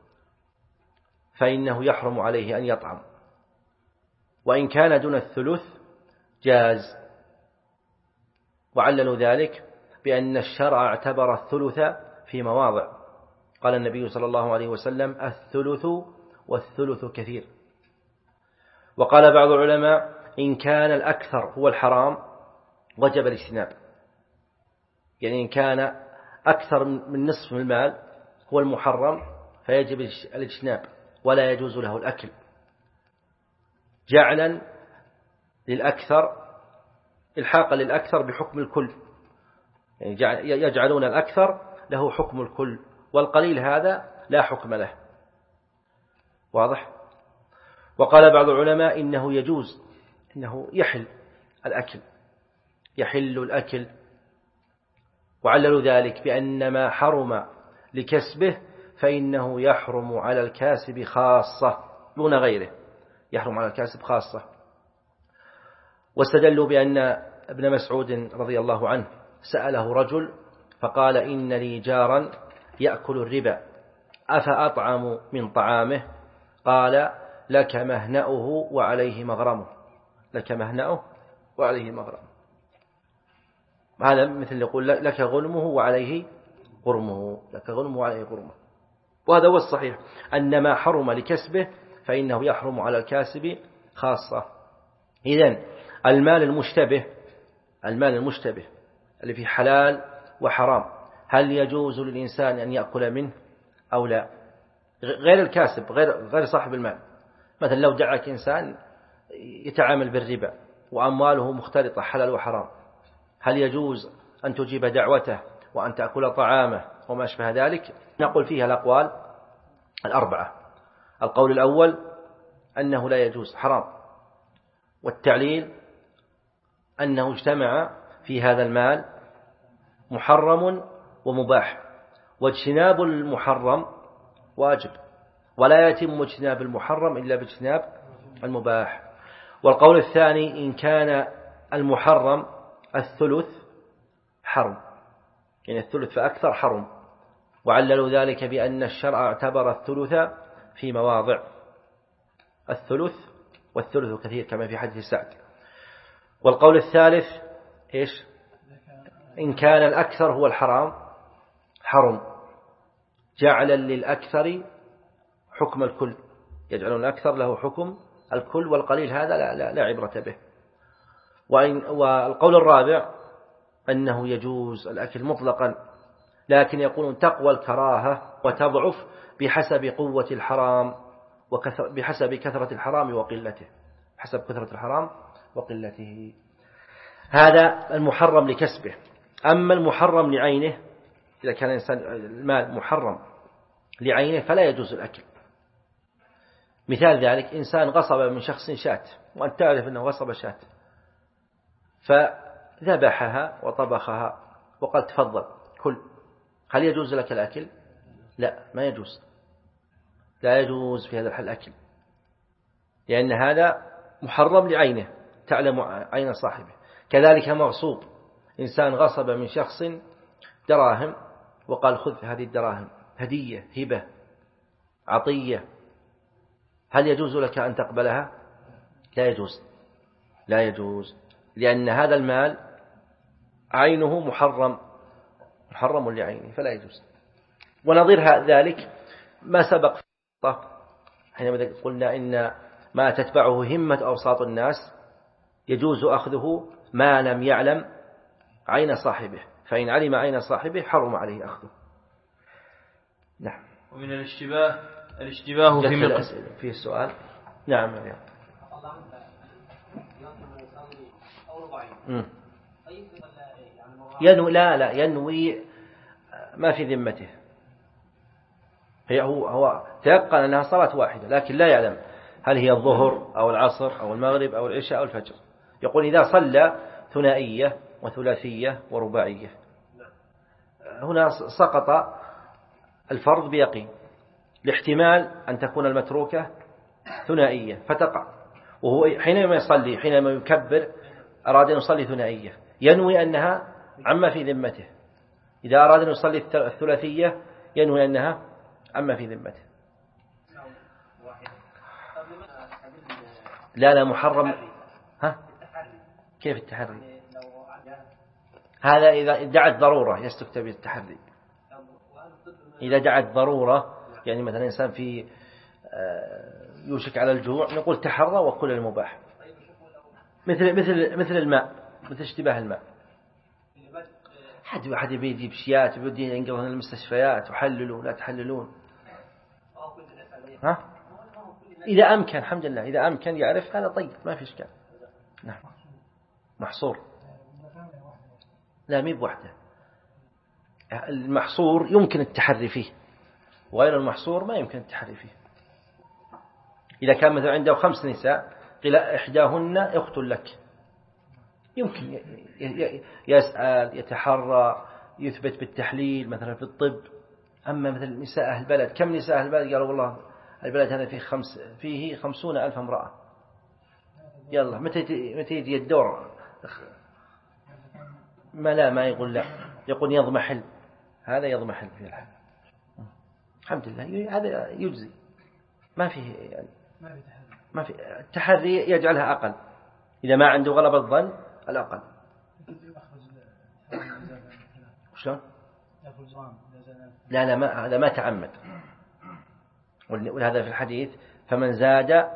فإنه يحرم عليه أن يطعم، وإن كان دون الثلث جاز. وعللوا ذلك بأن الشرع اعتبر الثلث في مواضع، قال النبي صلى الله عليه وسلم الثلث والثلث كثير. وقال بعض العلماء إن كان الأكثر هو الحرام وجب الاجتناب، يعني إن كان أكثر من نصف المال هو المحرم فيجب الاجتناب ولا يجوز له الأكل، جعلا للأكثر الحاقا للأكثر بحكم الكل، يعني يجعلون الأكثر له حكم الكل والقليل هذا لا حكم له. واضح؟ وقال بعض العلماء إنه يجوز إنه يحل الأكل يحل الأكل وعللوا ذلك بأن ما حرم لكسبه فإنه يحرم على الكاسب خاصة دون غيره، يحرم على الكاسب خاصة. واستدلوا بأن ابن مسعود رضي الله عنه سأله رجل فقال إن لي جارا يأكل الربا أفأطعم من طعامه؟ قال لك مهنأه وعليه مغرمه لك مهنأه وعليه مغرمه. هذا مثل يقول لك غنمه وعليه غرمه لك غنمه وعليه غرمه. وهذا هو الصحيح، أن ما حرم لكسبه فإنه يحرم على الكاسب خاصة. إذن المال المشتبه المال المشتبه اللي فيه حلال وحرام هل يجوز للإنسان أن يأكل منه أو لا؟ غير الكاسب، غير غير صاحب المال. مثلا لو دعك إنسان يتعامل بالربا وأمواله مختلطة حلال وحرام، هل يجوز أن تجيب دعوته وأن تأكل طعامه وما أشبه ذلك؟ نقول فيها الأقوال الأربعة. القول الأول أنه لا يجوز، حرام، والتعليل أنه اجتمع في هذا المال محرم ومباح، واجتناب المحرم واجب، ولا يتم اجتناب المحرم إلا باجتناب المباح. والقول الثاني إن كان المحرم الثلث حرم، يعني الثلث فأكثر حرم، وعللوا ذلك بأن الشرع اعتبر الثلث في مواضع، الثلث والثلث كثير كما في حديث سعد. والقول الثالث إيش؟ إن كان الأكثر هو الحرام حرم، جعلا للأكثر حكم الكل، يجعلون الأكثر له حكم الكل، والقليل هذا لا, لا, لا عبرة به. وإن والقول الرابع أنه يجوز الأكل مطلقا، لكن يقولون تقوى الكراهة وتضعف بحسب قوة الحرام وبحسب كثرة الحرام وقلته، حسب كثرة الحرام وقلته. هذا المحرم لكسبه. أما المحرم لعينه، إذا كان الإنسان المال محرم لعينه فلا يجوز الأكل. مثال ذلك إنسان غصب من شخص شاة، وأنت تعرف أنه غصب شاة، فذبحها وطبخها وقال تفضل كل، هل يجوز لك الأكل؟ لا، ما يجوز، لا يجوز في هذا الحال الأكل، لأن هذا محرم لعينه، تعلم عين صاحبه. كذلك مغصوب، إنسان غصب من شخص دراهم وقال خذ هذه الدراهم هدية هبة عطية، هل يجوز لك أن تقبلها؟ لا يجوز، لا يجوز، لأن هذا المال عينه محرم، محرم لعينه فلا يجوز. ونظير ذلك ما سبق حينما قلنا إن ما تتبعه همة أوساط الناس يجوز أخذه ما لم يعلم عين صاحبه، فإن علم عين صاحبه حرم عليه أخذه. نعم. ومن الاشتباه الاشتباه في مقصد فيه السؤال. نعم يا ينوي لا لا ينوي ما في ذمته، هي هو هو تيقن أنها صلاة واحدة، لكن لا يعلم هل هي الظهر أو العصر أو المغرب أو العشاء أو الفجر. يقول إذا صلى ثنائية وثلاثية ورباعية، هنا سقط الفرض بيقين، لاحتمال أن تكون المتروكة ثنائية فتقع، وهو حينما يصلي حينما يكبر أراد أن يصلي ثنائية ينوي أنها عما في ذمته، إذا أراد أن يصلي الثلاثية ينوي أنها عما في ذمته. لا لا محرم. ها كيف التحري؟ هذا إذا دعت ضرورة يستفتى بالتحري، إذا دعت ضرورة، يعني مثلا إنسان في يوشك على الجوع نقول تحرى وكل المباح، مثل مثل مثل الماء، مثل اشتباه الماء. حد واحد بيجيب شيات بيودين ينقلون المستشفيات وحللوا لا تحللون. ها إذا أمكن الحمد لله، إذا أمكن يعرف هذا طيب ما في إشكال. نعم محصور لا مي بوحده، المحصور يمكن التحري فيه، وغير المحصور ما يمكن التحري فيه. إذا كان مثلا عنده خمس نساء قيل إحداهن أخت لك، يمكن يسأل يتحرى يثبت بالتحليل مثلا في الطب. أما مثل نساء أهل البلد، كم نساء أهل البلد؟ قالوا والله البلد هذا فيه خمس فيه خمسون ألف امرأة، يلا متى متى يجي الدور؟ ما لا ما يقول لا، يقول يضمحل، هذا يضمحل في الحال. الحمد لله هذا يجزي، ما فيه يعني ما في التحري يجعلها أقل، إذا ما عنده غلبة الظن الأقل. شلون؟ لا لا ما هذا ما تعمد، ولهذا في الحديث فمن زاد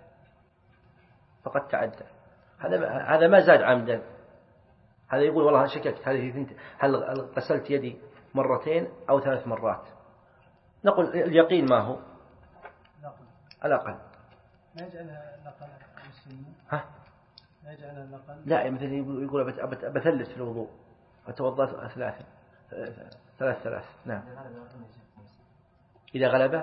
فقد تعدى، هذا هذا ما زاد عمدا، هذا يقول والله شككت هذه هل غسلت يدي مرتين أو ثلاث مرات، نقول اليقين ما هو الأقل. ما يجعلها الأقل ها؟ ما يجعلها الأقل. لا مثلا يقول بثلث في الوضوء وتوضأت ثلاثة ثلاث ثلاث. نعم إذا غلبه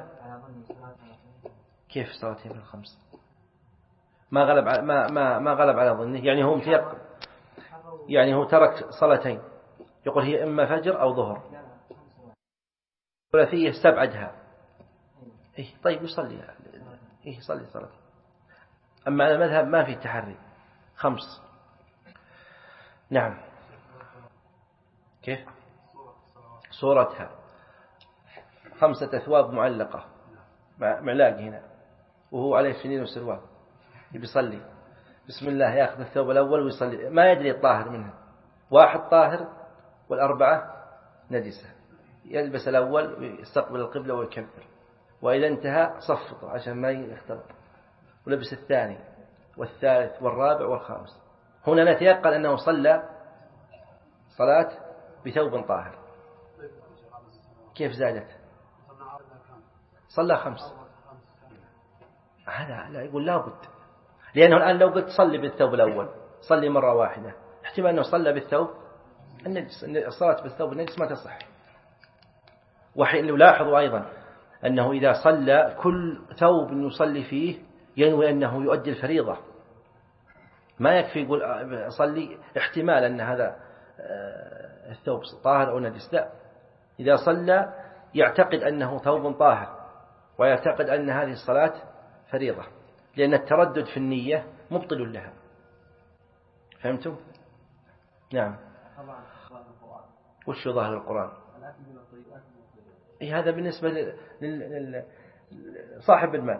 كيف صلاتين في الخمس؟ ما غلب ما ما ما غلب على ظنه، يعني هو متيقن، يعني هو ترك صلاتين، يقول هي إما فجر أو ظهر، ثلاثية استبعدها إيه طيب يصلي، إيه يصلي صلاة. أما على المذهب ما في تحري، خمس. نعم. كيف صورتها؟ خمسة أثواب معلقة معلاق هنا، وهو عليه سنين وسروال، يصلي بسم الله يأخذ الثوب الأول ويصلي، ما يدري الطاهر منه، واحد طاهر والأربعة نجسة، يلبس الأول ويستقبل القبلة ويكبر، وإذا انتهى صفطه عشان ما يختلط، ولبس الثاني والثالث والرابع والخامس. هنا نتيقن أنه صلى صلاة بثوب طاهر. كيف زادت؟ صلى خمس. هذا لا يقول لا بد، لأنه الآن لو قلت صلي بالثوب الأول صلي مرة واحدة، احتمال أنه صلى بالثوب النجس، الصلاة بالثوب النجس ما تصح. وحين يلاحظوا أيضا أنه إذا صلى كل ثوب يصلي فيه ينوي أنه يؤدي الفريضة، ما يكفي يقول صلي احتمال أن هذا الثوب طاهر أو نجس، لا، إذا صلى يعتقد أنه ثوب طاهر ويعتقد أن هذه الصلاة فريضة، لأن التردد في النية مبطل لها. فهمتم؟ نعم. وش ظاهر القرآن؟ إيه هذا بالنسبة لصاحب المال.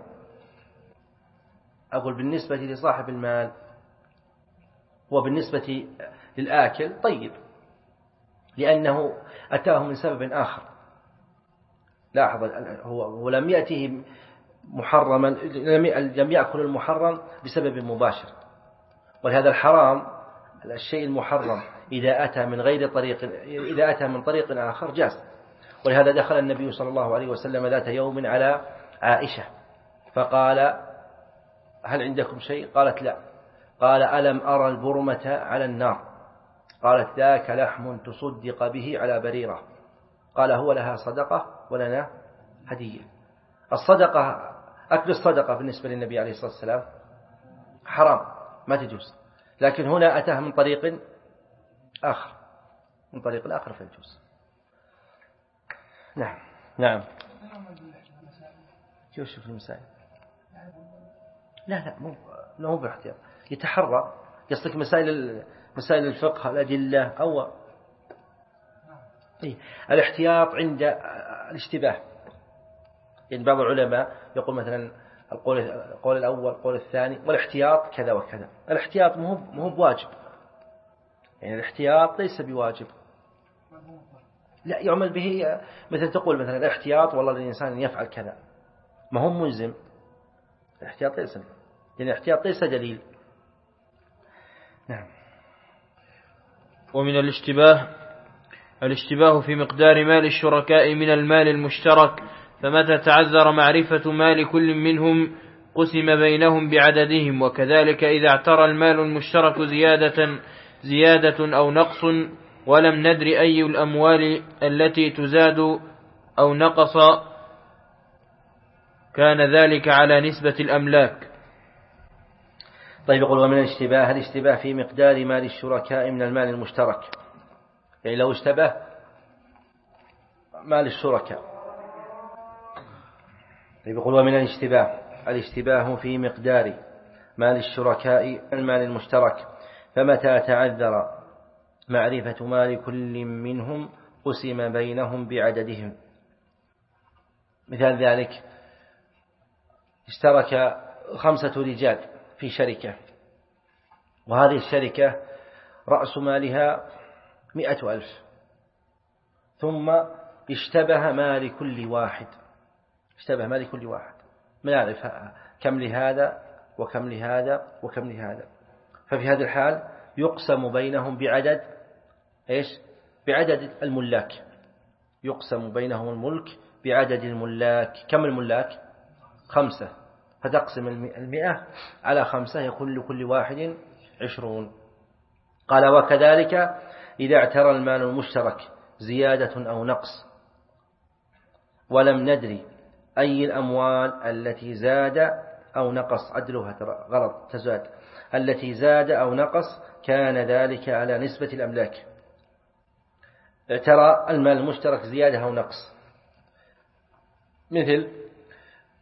أقول بالنسبة لصاحب المال وبالنسبة للآكل طيب، لأنه أتاه من سبب آخر. لاحظ هو ولم يأته محرما، لم يأكل المحرم بسبب مباشر، ولهذا الحرام الشيء المحرم إذا أتى من غير طريق، إذا أتى من طريق آخر جاز. ولهذا دخل النبي صلى الله عليه وسلم ذات يوم على عائشة فقال هل عندكم شيء؟ قالت لا. قال ألم أرى البرمة على النار؟ قالت ذاك لحم تصدق به على بريرة. قال هو لها صدقة ولنا هدية. الصدقة، أكل الصدقة بالنسبة للنبي عليه الصلاة والسلام حرام ما تجوز، لكن هنا أتاه من طريق آخر، من طريق آخر فيجوز. نعم نعم. شوف شوف المسائل. لا لا مو مو باحتياط، يتحرى. قصدك مسائل مسائل الفقه الأدلة أو إيه؟ الاحتياط عند الاشتباه. يعني بعض العلماء يقول مثلا القول القول الأول القول الثاني والاحتياط كذا وكذا. الاحتياط مو مو بواجب، يعني الاحتياط ليس بواجب، لا يعمل به. مثل تقول مثلا الاحتياط والله الإنسان يفعل كذا، ما هو ملزم. الاحتياط ليس، يعني الاحتياط ليس دليل. نعم. ومن الاشتباه الاشتباه في مقدار مال الشركاء من المال المشترك، فمتى تعذر معرفة مال كل منهم قسم بينهم بعددهم، وكذلك إذا اعترى المال المشترك زيادة زيادة أو نقص ولم ندر أي الأموال التي تزاد أو نقص كان ذلك على نسبة الأملاك. طيب يقول ومن الاشتباه الاشتباه في مقدار مال الشركاء من المال المشترك، يعني لو اشتبه مال الشركاء. طيب يقول ومن الاشتباه الاشتباه في مقدار مال الشركاء من المال المشترك، فمتى تعذر معرفة مال كل منهم قسم بينهم بعددهم. مثال ذلك اشترك خمسة رجال في شركة، وهذه الشركة رأس مالها مئة ألف، ثم اشتبه مال كل واحد اشتبه مال كل واحد ما نعرف كم لهذا وكم لهذا وكم لهذا. ففي هذا الحال يقسم بينهم بعدد إيش؟ بعدد الملاك. يقسم بينهم الملك بعدد الملاك. كم الملاك؟ خمسة، فتقسم المئة على خمسة يكون لكل واحد عشرون. قال وكذلك إذا اعترى المال المشترك زيادة أو نقص ولم ندري أي الأموال التي زاد أو نقص، عدلها غلط تزاد، التي زاد أو نقص كان ذلك على نسبة الأملاك. اعترى المال المشترك زيادة أو نقص، مثل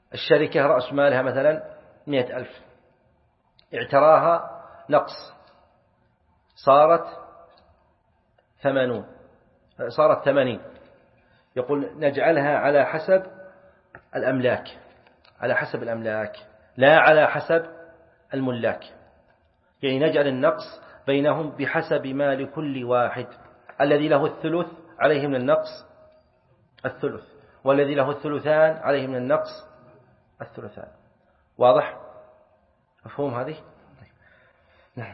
الشركة رأس مالها مثلا مئة ألف، اعتراها نقص صارت ثمانون صارت ثمانين، يقول نجعلها على حسب الأملاك، على حسب الأملاك لا على حسب الملاك، يعني نجعل النقص بينهم بحسب ما لكل واحد، الذي له الثلث عليه من النقص الثلث، والذي له الثلثان عليه من النقص الثلثان. واضح؟ مفهوم هذه؟ نعم.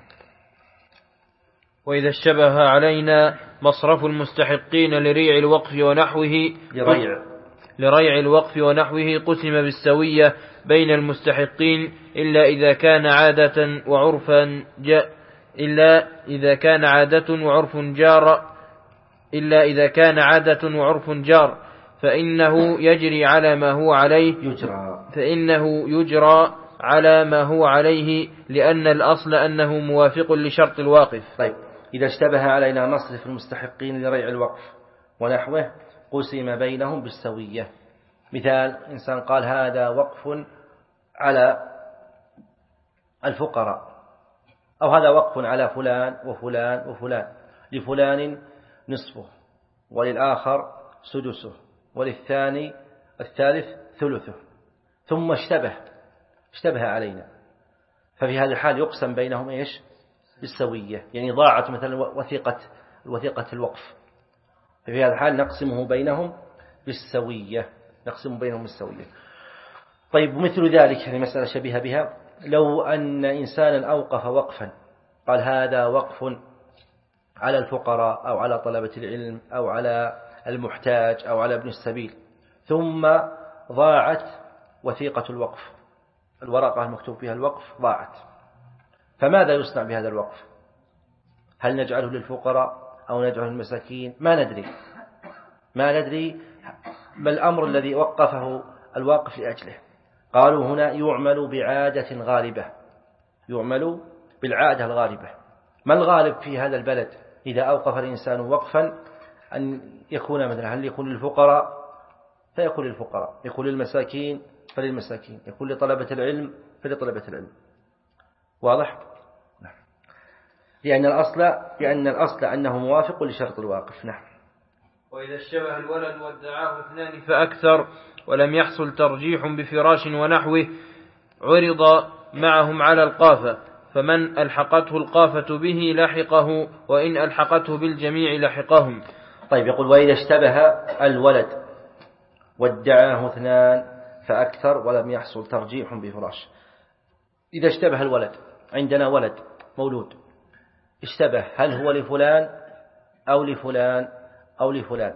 وإذا اشتبه علينا مصرف المستحقين لريع الوقف ونحوه لريع لريع الوقف ونحوه قسم بالسوية بين المستحقين إلا إذا كان عادة وعرفا جاء إلا إذا كان عادة وعرف جار إلا إذا كان عادة وعرف جار فإنه يجري على ما هو عليه يجرى فإنه يجرى على ما هو عليه لأن الأصل أنه موافق لشرط الواقف. طيب، إذا اشتبه علينا مصرف المستحقين لريع الوقف ونحوه قسم بينهم بالسوية. مثال، إنسان قال هذا وقف على الفقراء، أو هذا وقف على فلان وفلان وفلان، لفلان نصفه وللآخر سدسه وللثاني الثالث ثلثه، ثم اشتبه اشتبه علينا، ففي هذا الحال يقسم بينهم إيش؟ بالسوية، يعني ضاعت مثلا وثيقة وثيقة الوقف، ففي هذا الحال نقسمه بينهم بالسوية نقسمه بينهم بالسوية. طيب، مثل ذلك يعني مسألة شبيهة بها، لو أن إنسانا أوقف وقفا قال هذا وقف على الفقراء أو على طلبة العلم أو على المحتاج أو على ابن السبيل، ثم ضاعت وثيقة الوقف، الورقة المكتوب فيها الوقف ضاعت، فماذا يصنع بهذا الوقف؟ هل نجعله للفقراء أو نجعله للمساكين؟ ما ندري ما ندري ما الأمر الذي وقفه الواقف لأجله. قالوا هنا يعمل بعادة غالبة، يعمل بالعادة الغالبة. ما الغالب في هذا البلد إذا أوقف الإنسان وقفا؟ أن يكون مثلا هل يكون للفقراء فيكون للفقراء، يكون للمساكين فللمساكين، يكون لطلبة العلم فلطلبة العلم. واضح؟ نعم. لأن الأصل لأن الأصل أنه موافق لشرط الواقف. نعم. وإذا اشتبه الولد وادعاه اثنان فأكثر ولم يحصل ترجيح بفراش ونحوه عرض معهم على القافة، فمن ألحقته القافة به لحقه، وإن ألحقته بالجميع لحقهم. طيب، يقول وإذا اشتبه الولد وادعاه اثنان فأكثر ولم يحصل ترجيح بفراش. إذا اشتبه الولد، عندنا ولد مولود اشتبه هل هو لفلان أو لفلان أو لفلان،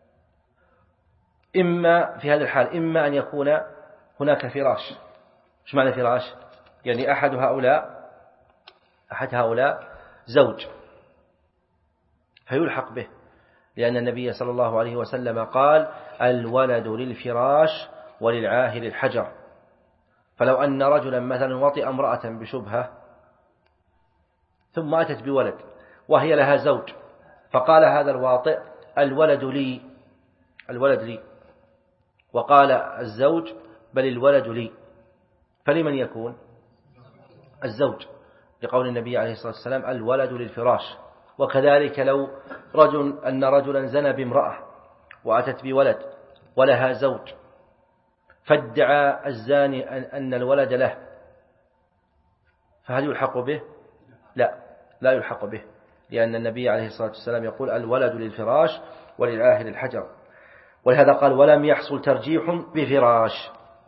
إما في هذا الحال إما أن يكون هناك فراش. إيش معنى فراش؟ يعني أحد هؤلاء أحد هؤلاء زوج فيلحق به، لأن النبي صلى الله عليه وسلم قال الولد للفراش وللعاهر الحجر. فلو أن رجلا مثلا وطئ امرأة بشبهة ثم أتت بولد وهي لها زوج، فقال هذا الواطئ الولد لي الولد لي وقال الزوج بل الولد لي، فلمن يكون؟ الزوج، لقول النبي عليه الصلاة والسلام الولد للفراش. وكذلك لو رجل أن رجلا زنى بامرأة وأتت بولد ولها زوج، فادعى الزاني أن الولد له، فهل يلحق به؟ لا لا يلحق به، لأن النبي عليه الصلاة والسلام يقول الولد للفراش وللعاهر الحجر، ولهذا قال ولم يحصل ترجيح بفراش.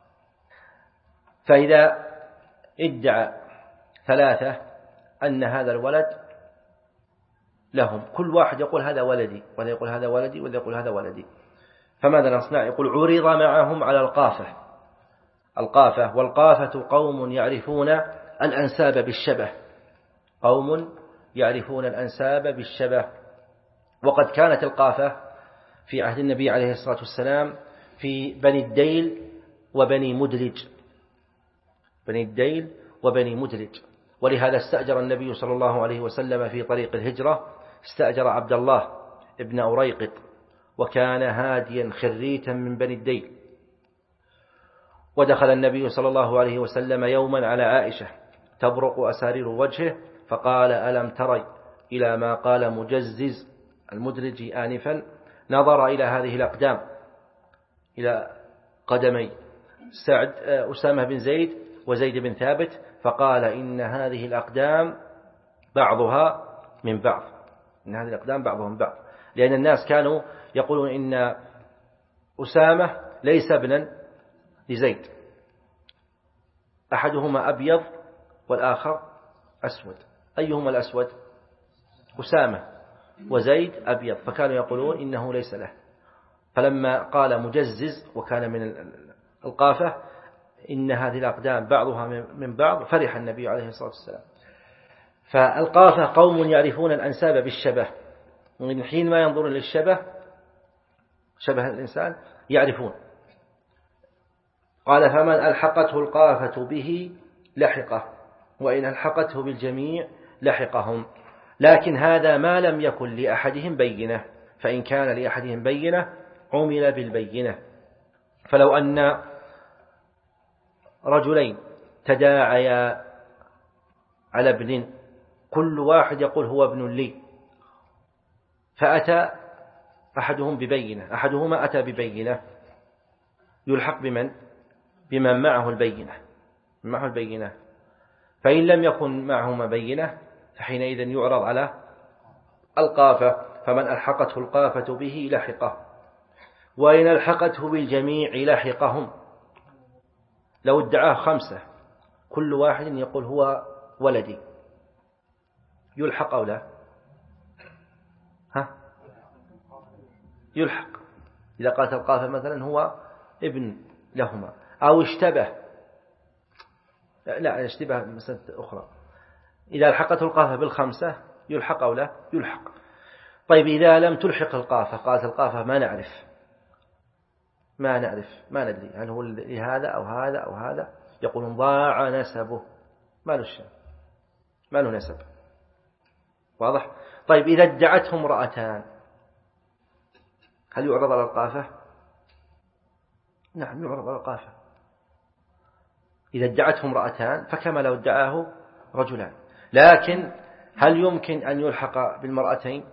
فإذا ادعى ثلاثة أن هذا الولد لهم، كل واحد يقول هذا ولدي ولا يقول هذا ولدي ولا يقول هذا ولدي، فماذا نصنع؟ يقول عرض معهم على القافة. القافة والقافة قوم يعرفون الأنساب بالشبه، قوم يعرفون الأنساب بالشبه. وقد كانت القافة في عهد النبي عليه الصلاة والسلام في بني الديل وبني مدلج، بني الديل وبني مدلج. ولهذا استأجر النبي صلى الله عليه وسلم في طريق الهجرة استأجر عبد الله ابن أريقط، وكان هاديا خريتا من بني الديل. ودخل النبي صلى الله عليه وسلم يوما على عائشة تبرق أسارير وجهه فقال ألم تري إلى ما قال مجزز المدرج آنفا نظر إلى هذه الأقدام إلى قدمي سعد أسامة بن زيد وزيد بن ثابت فقال إن هذه الأقدام بعضها من بعض إن هذه الأقدام بعضها من بعض لأن الناس كانوا يقولون إن أسامة ليس ابنا لزيد أحدهما أبيض والآخر أسود أيهما الأسود أسامة وزيد أبيض فكانوا يقولون إنه ليس له فلما قال مجزز وكان من القافة إن هذه الأقدام بعضها من بعض فرح النبي عليه الصلاة والسلام. فالقافة قوم يعرفون الأنساب بالشبه من حين ما ينظرون للشبه شبه الإنسان يعرفون. قال فمن ألحقته القافة به لحقه وإن ألحقته بالجميع لحقهم لكن هذا ما لم يكن لأحدهم بينة فإن كان لأحدهم بينة عمل بالبينة. فلو أن رجلين تداعيا على ابن كل واحد يقول هو ابن لي فأتى أحدهم ببينة أحدهما أتى ببينة يلحق بمن بمن معه البينة معه البينة فإن لم يكن معهما بينة فحينئذ يعرض على القافة فمن ألحقته القافة به لحقه وإن ألحقته بالجميع لحقهم. لو ادعاه خمسة كل واحد يقول هو ولدي يلحق أو لا ها يلحق إذا قالت القافة مثلا هو ابن لهما أو اشتبه لا اشتبه مسألة أخرى إذا الحقته القافة بالخمسة يلحق أو لا يلحق. طيب إذا لم تلحق القافة قالت القافة ما نعرف ما نعرف ما ندري هل هو لهذا أو هذا أو هذا يقولون ضاع نسبه ما له الشيء ما له نسب واضح. طيب إذا ادعته امرأتان هل يعرض على القافة؟ نعم يعرض على القافة. إذا ادعته امرأتان فكما لو ادعاه رجلان لكن هل يمكن أن يلحق بالمرأتين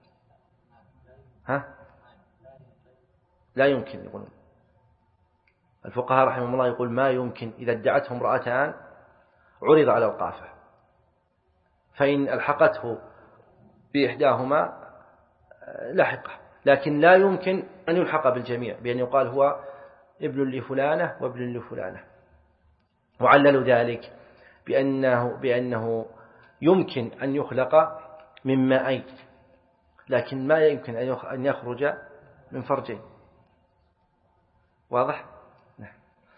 ها؟ لا يمكن يقولون الفقهاء رحمهم الله يقول ما يمكن إذا ادعته امرأتان عرض على القافة فإن ألحقته بإحداهما لحقه لكن لا يمكن أن يلحق بالجميع بأن يقال هو ابن لفلانة وابن لفلانة. وعللوا ذلك بأنه, بأنه يمكن أن يخلق من ماءين لكن ما يمكن أن يخرج من فرجين واضح؟ نعم.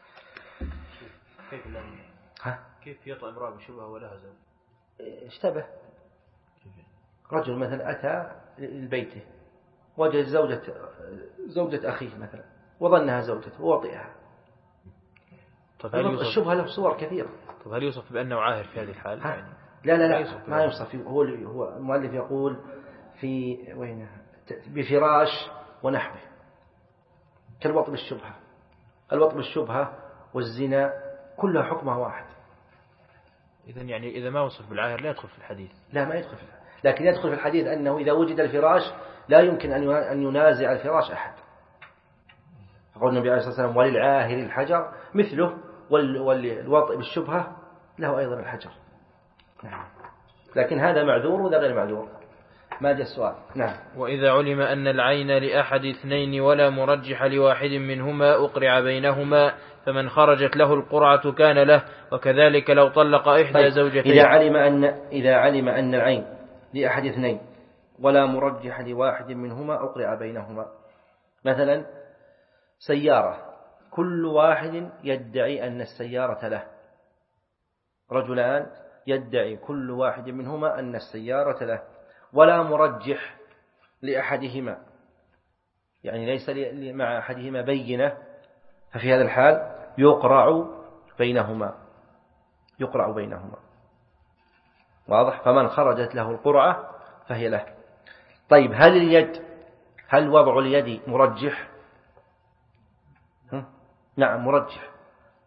كيف ها؟ كيف يطأ امرأة بشبهة ولها زوج؟ اشتبه رجل مثلا أتى لبيته وجد زوجة زوجة أخيه مثلا وظنها زوجته ووطئها. طب هل يوصف الشبهة له صور كثيرة. طب هل يوصف بأنه عاهر في هذه الحال؟ يعني لا لا لا ما, ما يوصف. هو هو المؤلف يقول في وين بفراش ونحوه كالوطء بالشبهة. الوطء بالشبهة والزنا كلها حكمها واحد. إذن يعني إذا ما وصف بالعاهر لا يدخل في الحديث. لا ما يدخل في الحديث. لكن يدخل في الحديث أنه إذا وجد الفراش لا يمكن أن ينازع الفراش أحد. فقال النبي عليه الصلاة والسلام وللعاهر الحجر مثله والوطء بالشبهة له أيضا الحجر. نعم. لكن هذا معذور وذا غير معذور. ما جاء السؤال. نعم. وإذا علم أن العين لأحد اثنين ولا مرجح لواحد منهما أقرع بينهما فمن خرجت له القرعة كان له وكذلك لو طلق إحدى طيب. زوجتين. إذا علم أن إذا علم أن العين لأحد اثنين ولا مرجح لواحد منهما أقرع بينهما. مثلا سيارة كل واحد يدعي أن السيارة له. رجلان يدعي كل واحد منهما أن السيارة له ولا مرجح لأحدهما يعني ليس مع أحدهما بينة ففي هذا الحال يقرع بينهما يقرع بينهما واضح. فمن خرجت له القرعة فهي له. طيب هل اليد هل وضع اليد مرجح؟ نعم مرجح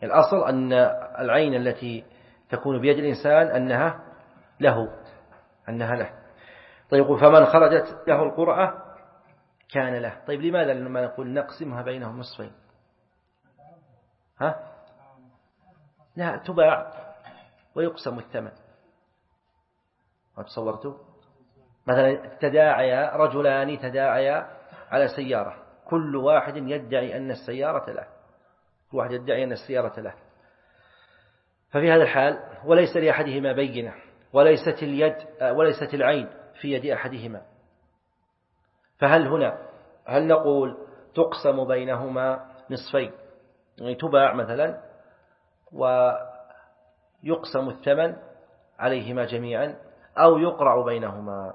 الأصل أن العين التي تكون بيد الإنسان أنها له أنها له. طيب فمن خرجت له القرعة كان له. طيب لماذا لما نقول نقسمها بينهم نصفين؟ ها؟ لا، تباع ويقسم الثمن. ما تصورتوا؟ مثلا تداعيا رجلان تداعيا على سيارة، كل واحد يدعي أن السيارة له، كل واحد يدعي أن السيارة له. ففي هذا الحال وليس لأحدهما بينة، وليست اليد وليست العين في يد أحدهما، فهل هنا هل نقول تقسم بينهما نصفين، يعني تباع مثلا ويقسم الثمن عليهما جميعا، أو يقرع بينهما؟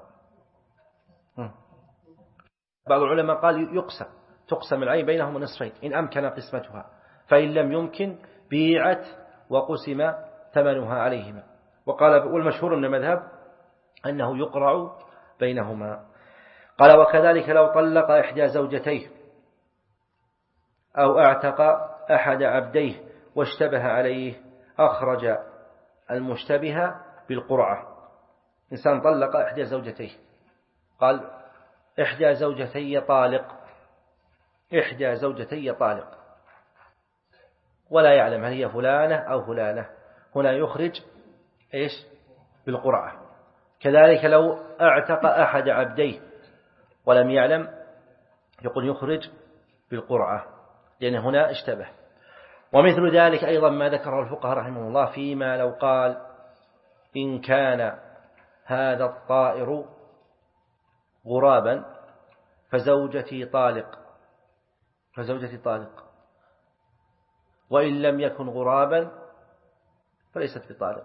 بعض العلماء قال يقسم، تقسم العين بينهما نصفين إن أمكن قسمتها، فإن لم يمكن بيعت وقسم ثمنها عليهما. وقال والمشهور من المذهب أنه يقرع بينهما. قال وكذلك لو طلق إحدى زوجتيه أو اعتق أحد عبديه واشتبه عليه أخرج المشتبه بالقرعة. إنسان طلق إحدى زوجتيه، قال إحدى زوجتي طالق، إحدى زوجتي طالق، ولا يعلم هل هي فلانة أو فلانة، هنا يخرج إيش؟ بالقرعة. كذلك لو اعتق أحد عبديه ولم يعلم يقول يخرج بالقرعة، لأن هنا اشتبه. ومثل ذلك أيضا ما ذكره الفقهاء رحمه الله فيما لو قال إن كان هذا الطائر غرابا فزوجتي طالق، فزوجتي طالق، وإن لم يكن غرابا فليست بطالق،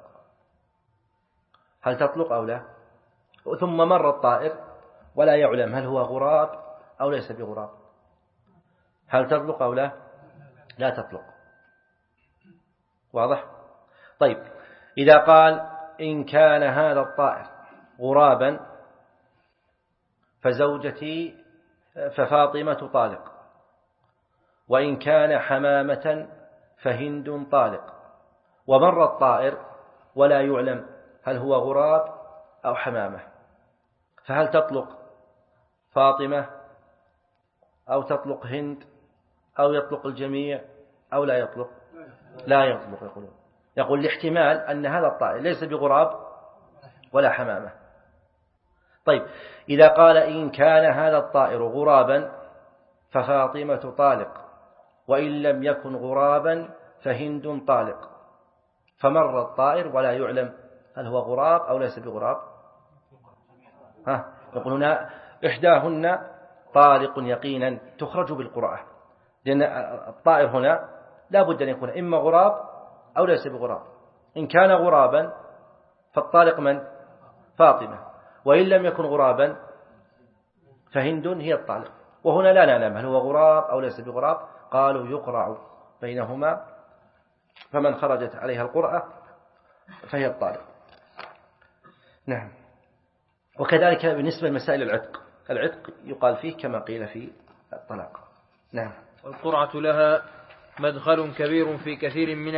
هل تطلق أو لا؟ ثم مر الطائر ولا يعلم هل هو غراب أو ليس بغراب، هل تطلق أو لا؟ لا تطلق. واضح؟ طيب إذا قال إن كان هذا الطائر غرابا فزوجتي ففاطمة طالق، وإن كان حمامة فهند طالق، ومر الطائر ولا يعلم هل هو غراب أو حمامة، فهل تطلق فاطمة أو تطلق هند أو يطلق الجميع أو لا يطلق؟ لا يطلق. يقول يقول الاحتمال أن هذا الطائر ليس بغراب ولا حمامة. طيب إذا قال إن كان هذا الطائر غرابا ففاطمة طالق، وإن لم يكن غرابا فهند طالق، فمر الطائر ولا يعلم هل هو غراب أو ليس بغراب، ها يقول هنا إحداهن طالق يقينا تخرج بالقرعة، لأن الطائر هنا لا بد أن يكون إما غراب أو ليس بغراب. إن كان غرابا فالطالق من؟ فاطمة، وإن لم يكن غرابا فهند هي الطالق، وهنا لا نعلم هل هو غراب أو ليس بغراب، قالوا يقرع بينهما، فمن خرجت عليها القرعة فهي الطالق. نعم. وكذلك بالنسبة لمسائل العتق، العتق يقال فيه كما قيل في الطلاق. نعم. والقرعة لها مدخل كبير في كثير من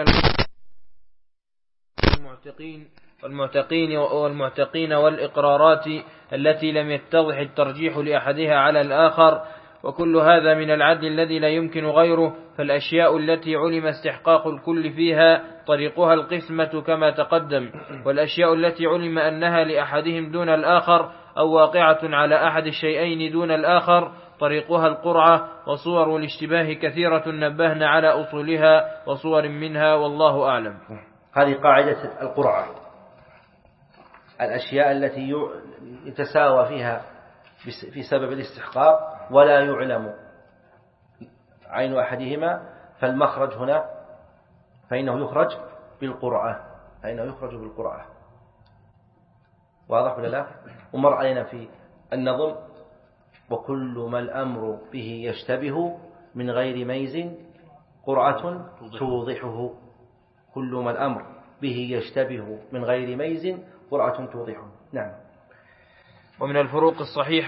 المعتقين والمعتقين والمعتقين والإقرارات التي لم يتضح الترجيح لأحدها على الآخر، وكل هذا من العدل الذي لا يمكن غيره. فالأشياء التي علم استحقاق الكل فيها طريقها القسمة كما تقدم، والأشياء التي علم أنها لأحدهم دون الآخر أو واقعة على أحد الشيئين دون الآخر طريقها القرعة. وصور الاشتباه كثيرة نبهنا على أصولها وصور منها، والله أعلم. هذه قاعدة القرعة، الأشياء التي يتساوى فيها في سبب الاستحقاق ولا يعلم عين أحدهما، فالمخرج هنا فإنه يخرج بالقرعة، فإنه يخرج بالقرعة. واضح ولا لا؟ ومر علينا في النظم وكل ما الأمر به يشتبه من غير ميز قرعة توضحه، كل ما الأمر به يشتبه من غير ميز قرعة توضحه. نعم. ومن الفروق الصحيحة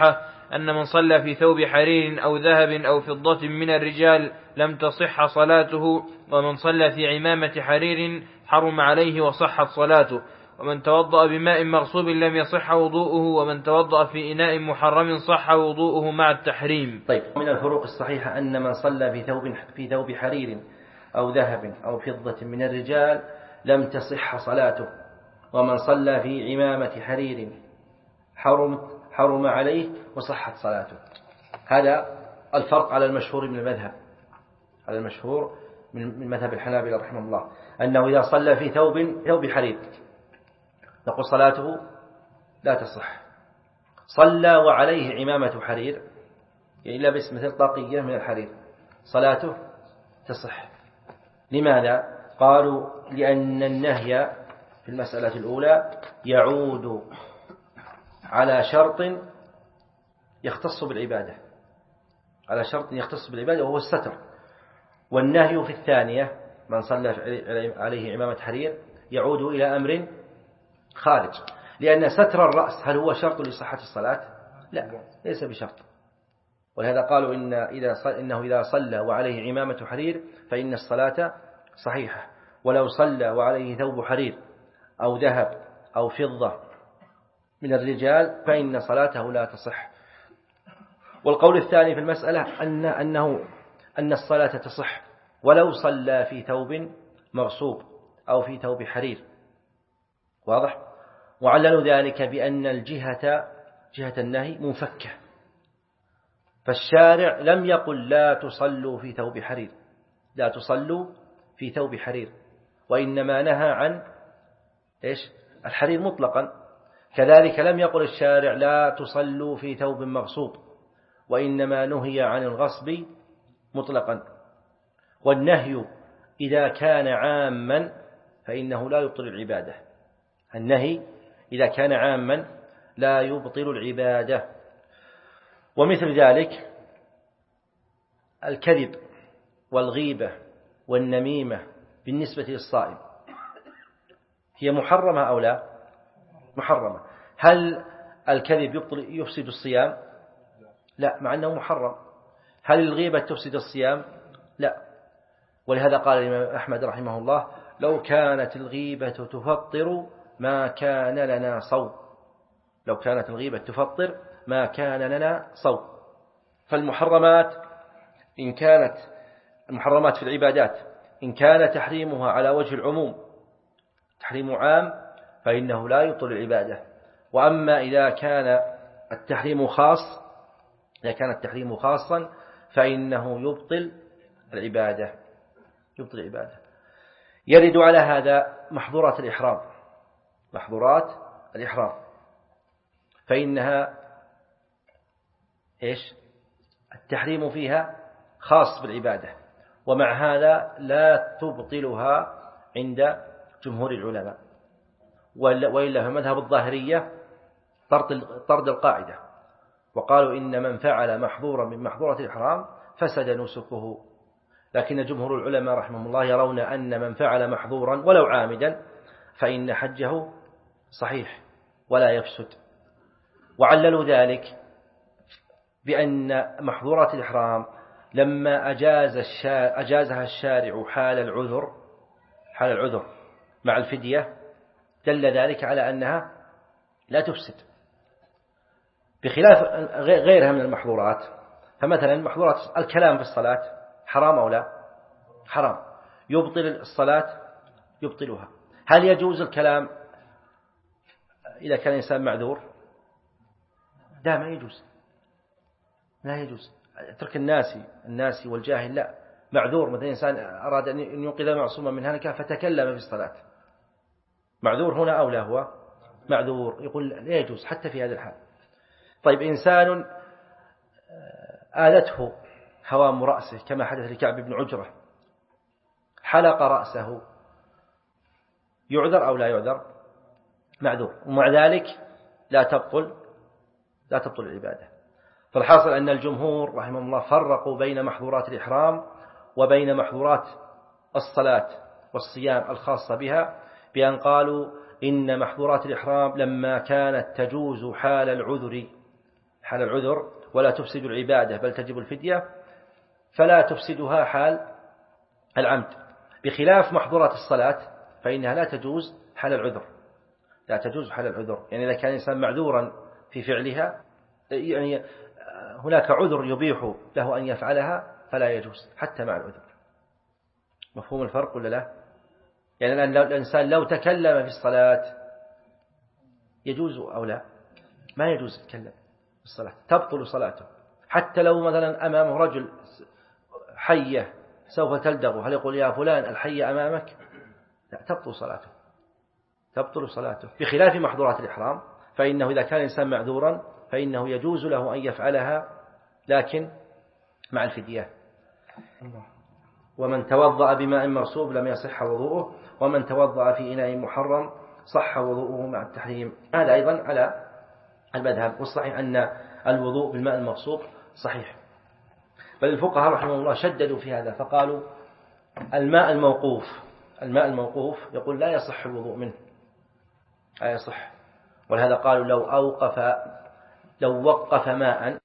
أن من صلى في ثوب حرير أو ذهب أو فضة من الرجال لم تصح صلاته، ومن صلى في عمامة حرير حرم عليه وصحت صلاته، ومن توضأ بماء مغصوب لم يصح وضوءه، ومن توضأ في إناء محرم صح وضوءه مع التحريم. طيب، من الفروق الصحيحة أن من صلى في ثوب في ثوب حرير أو ذهب أو فضة من الرجال لم تصح صلاته، ومن صلى في عمامة حرير حرم حرم عليه وصحت صلاته. هذا الفرق على المشهور من المذهب، على المشهور من مذهب الحنابلة رحمه الله، أنه إذا صلى في ثوب ثوب حرير نقول صلاته لا تصح. صلى وعليه عمامة حرير، يعني لبس مثل طاقية من الحرير، صلاته تصح. لماذا؟ قالوا لأن النهي في المسألة الأولى يعود على شرط يختص بالعبادة، على شرط يختص بالعبادة وهو الستر، والنهي في الثانية من صلى عليه عمامة حرير يعود إلى أمر خارج، لأن ستر الرأس هل هو شرط لصحة الصلاة؟ لا، ليس بشرط. ولهذا قالوا إن إذا إنه إذا صلى وعليه عمامة حرير فإن الصلاة صحيحة، ولو صلى وعليه ثوب حرير أو ذهب أو فضة من الرجال فإن صلاته لا تصح. والقول الثاني في المسألة أن أنه أن الصلاة تصح ولو صلى في ثوب مغصوب أو في ثوب حرير، واضح؟ وعللوا ذلك بأن الجهة جهة النهي منفكة، فالشارع لم يقل لا تصلوا في ثوب حرير، لا تصلوا في ثوب حرير، وإنما نهى عن إيش؟ الحرير مطلقا. كذلك لم يقل الشارع لا تصلوا في ثوب مغصوب، وإنما نهي عن الغصب مطلقا. والنهي إذا كان عاما فإنه لا يبطل العبادة، النهي إذا كان عاما لا يبطل العبادة. ومثل ذلك الكذب والغيبة والنميمة بالنسبة للصائم هي محرمة أو لا؟ محرمة. هل الكذب يبطل يفسد الصيام؟ لا، مع أنه محرم. هل الغيبة تفسد الصيام؟ لا. ولهذا قال الإمام أحمد رحمه الله لو كانت الغيبة تفطر ما كان لنا صوم، لو كانت الغيبة تفطر ما كان لنا صوم. فالمحرمات إن كانت المحرمات في العبادات إن كان تحريمها على وجه العموم تحريم عام فإنه لا يبطل العبادة. وأما إذا كان التحريم خاص إذا كان التحريم خاصا فإنه يبطل العبادة، يبطل العبادة. يرد على هذا محظورات الإحرام، محظورات الإحرام فإنها إيش؟ التحريم فيها خاص بالعبادة، ومع هذا لا تبطلها عند جمهور العلماء، وإلا فمذهب الظاهرية طرد القاعدة، وقالوا إن من فعل محظورا من محظورات الإحرام فسد نسكه. لكن جمهور العلماء رحمهم الله يرون أن من فعل محظورا ولو عامدا فإن حجه صحيح ولا يفسد. وعللوا ذلك بأن محظورات الإحرام لما أجاز الشارع أجازها الشارع حال العذر حال العذر مع الفدية دل ذلك على أنها لا تفسد، بخلاف غيرها من المحظورات. فمثلا محظورات الكلام في الصلاة حرام أو لا؟ حرام، يبطل الصلاة، يبطلها. هل يجوز الكلام إذا كان الإنسان معذور؟ لا، ما يجوز، لا يجوز. اترك الناسي الناسي والجاهل، لا، معذور. مثلا إنسان أراد أن ينقذ معصوما من هلكة فتكلم في الصلاة، معذور هنا أو لا؟ هو معذور، يقول لا يجوز حتى في هذا الحال. طيب، إنسان آلته هوام رأسه كما حدث لكعب بن عجرة، حلق رأسه، يعذر أو لا يعذر؟ معذور، ومع ذلك لا تبطل لا تبطل العبادة. فالحاصل أن الجمهور رحمه الله فرقوا بين محظورات الإحرام وبين محظورات الصلاة والصيام الخاصة بها، بأن قالوا إن محظورات الإحرام لما كانت تجوز حال العذر حال العذر ولا تفسد العبادة بل تجب الفدية، فلا تفسدها حال العمد، بخلاف محظورات الصلاة فإنها لا تجوز حال العذر، لا تجوز حال العذر. يعني إذا كان الإنسان معذورا في فعلها، يعني هناك عذر يبيح له أن يفعلها فلا يجوز حتى مع العذر. مفهوم الفرق ولا لا؟ يعني الآن لو الإنسان لو تكلم في الصلاة يجوز أو لا؟ ما يجوز يتكلم في الصلاة، تبطل صلاته. حتى لو مثلا أمامه رجل حية سوف تلدغه، هل يقول يا فلان الحية أمامك؟ لا، تبطل صلاته، تبطل صلاته، بخلاف محظورات الإحرام فإنه إذا كان الإنسان معذورا فإنه يجوز له أن يفعلها لكن مع الفدية. ومن توضأ بماء مرصوب لم يصح وضوءه، ومن توضأ في إناء محرم صح وضوءه مع التحريم. هذا أيضا على المذهب، والصحيح أن الوضوء بالماء المغصوب صحيح، بل الفقهاء رحمه الله شددوا في هذا فقالوا الماء الموقوف الماء الموقوف يقول لا يصح الوضوء منه، لا يصح. ولهذا قالوا لو أوقف لو وقف ماء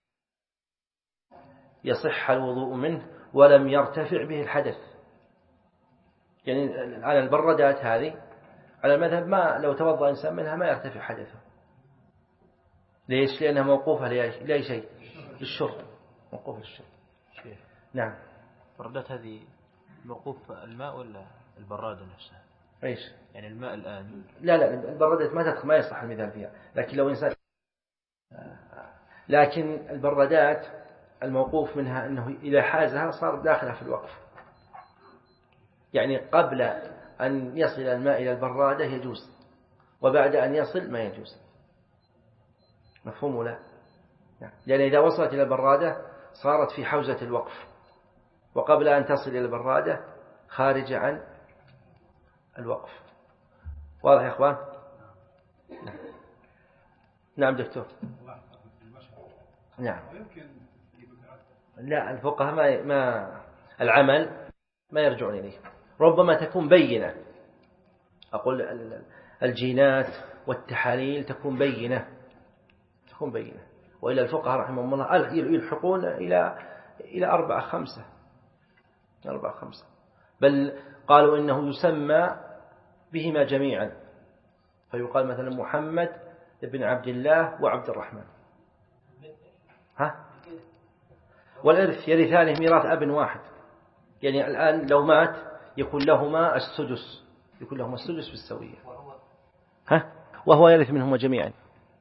يصح الوضوء منه ولم يرتفع به الحدث. يعني على البرادات هذه على المذهب ما لو توضأ إنسان منها ما يرتفع حدثه. ليش؟ لأنها موقوفة لأي شيء، للشرب، موقوفة للشرب. نعم. البرادات هذه موقوف الماء ولا البرادة نفسها؟ ايش؟ يعني الماء الآن لا لا البرادات ما تدخل، ما يصح المثال فيها، لكن لو إنسان لكن البرادات الموقوف منها أنه إذا حازها صار داخلها في الوقف، يعني قبل أن يصل الماء إلى البرادة يجوز، وبعد أن يصل ما يجوز. مفهوم ولا؟ لأن إذا وصلت إلى البرادة صارت في حوزة الوقف، وقبل أن تصل إلى البرادة خارج عن الوقف. واضح يا إخوان؟ نعم دكتور. نعم. لا الفقهاء ما ما العمل ما يرجعون إليه، ربما تكون بينة، أقول الجينات والتحاليل تكون بينة تكون بينة وإلا الفقهاء رحمهم الله يلحقون إلى إلى أربعة خمسة أربعة خمسة بل قالوا إنه يسمى بهما جميعا، فيقال مثلا محمد بن عبد الله وعبد الرحمن. ها؟ والإرث يرثانه ميراث أب واحد، يعني الآن لو مات يكون لهما السدس، يكون لهما السدس بالسوية، ها؟ وهو يرث منهما جميعا.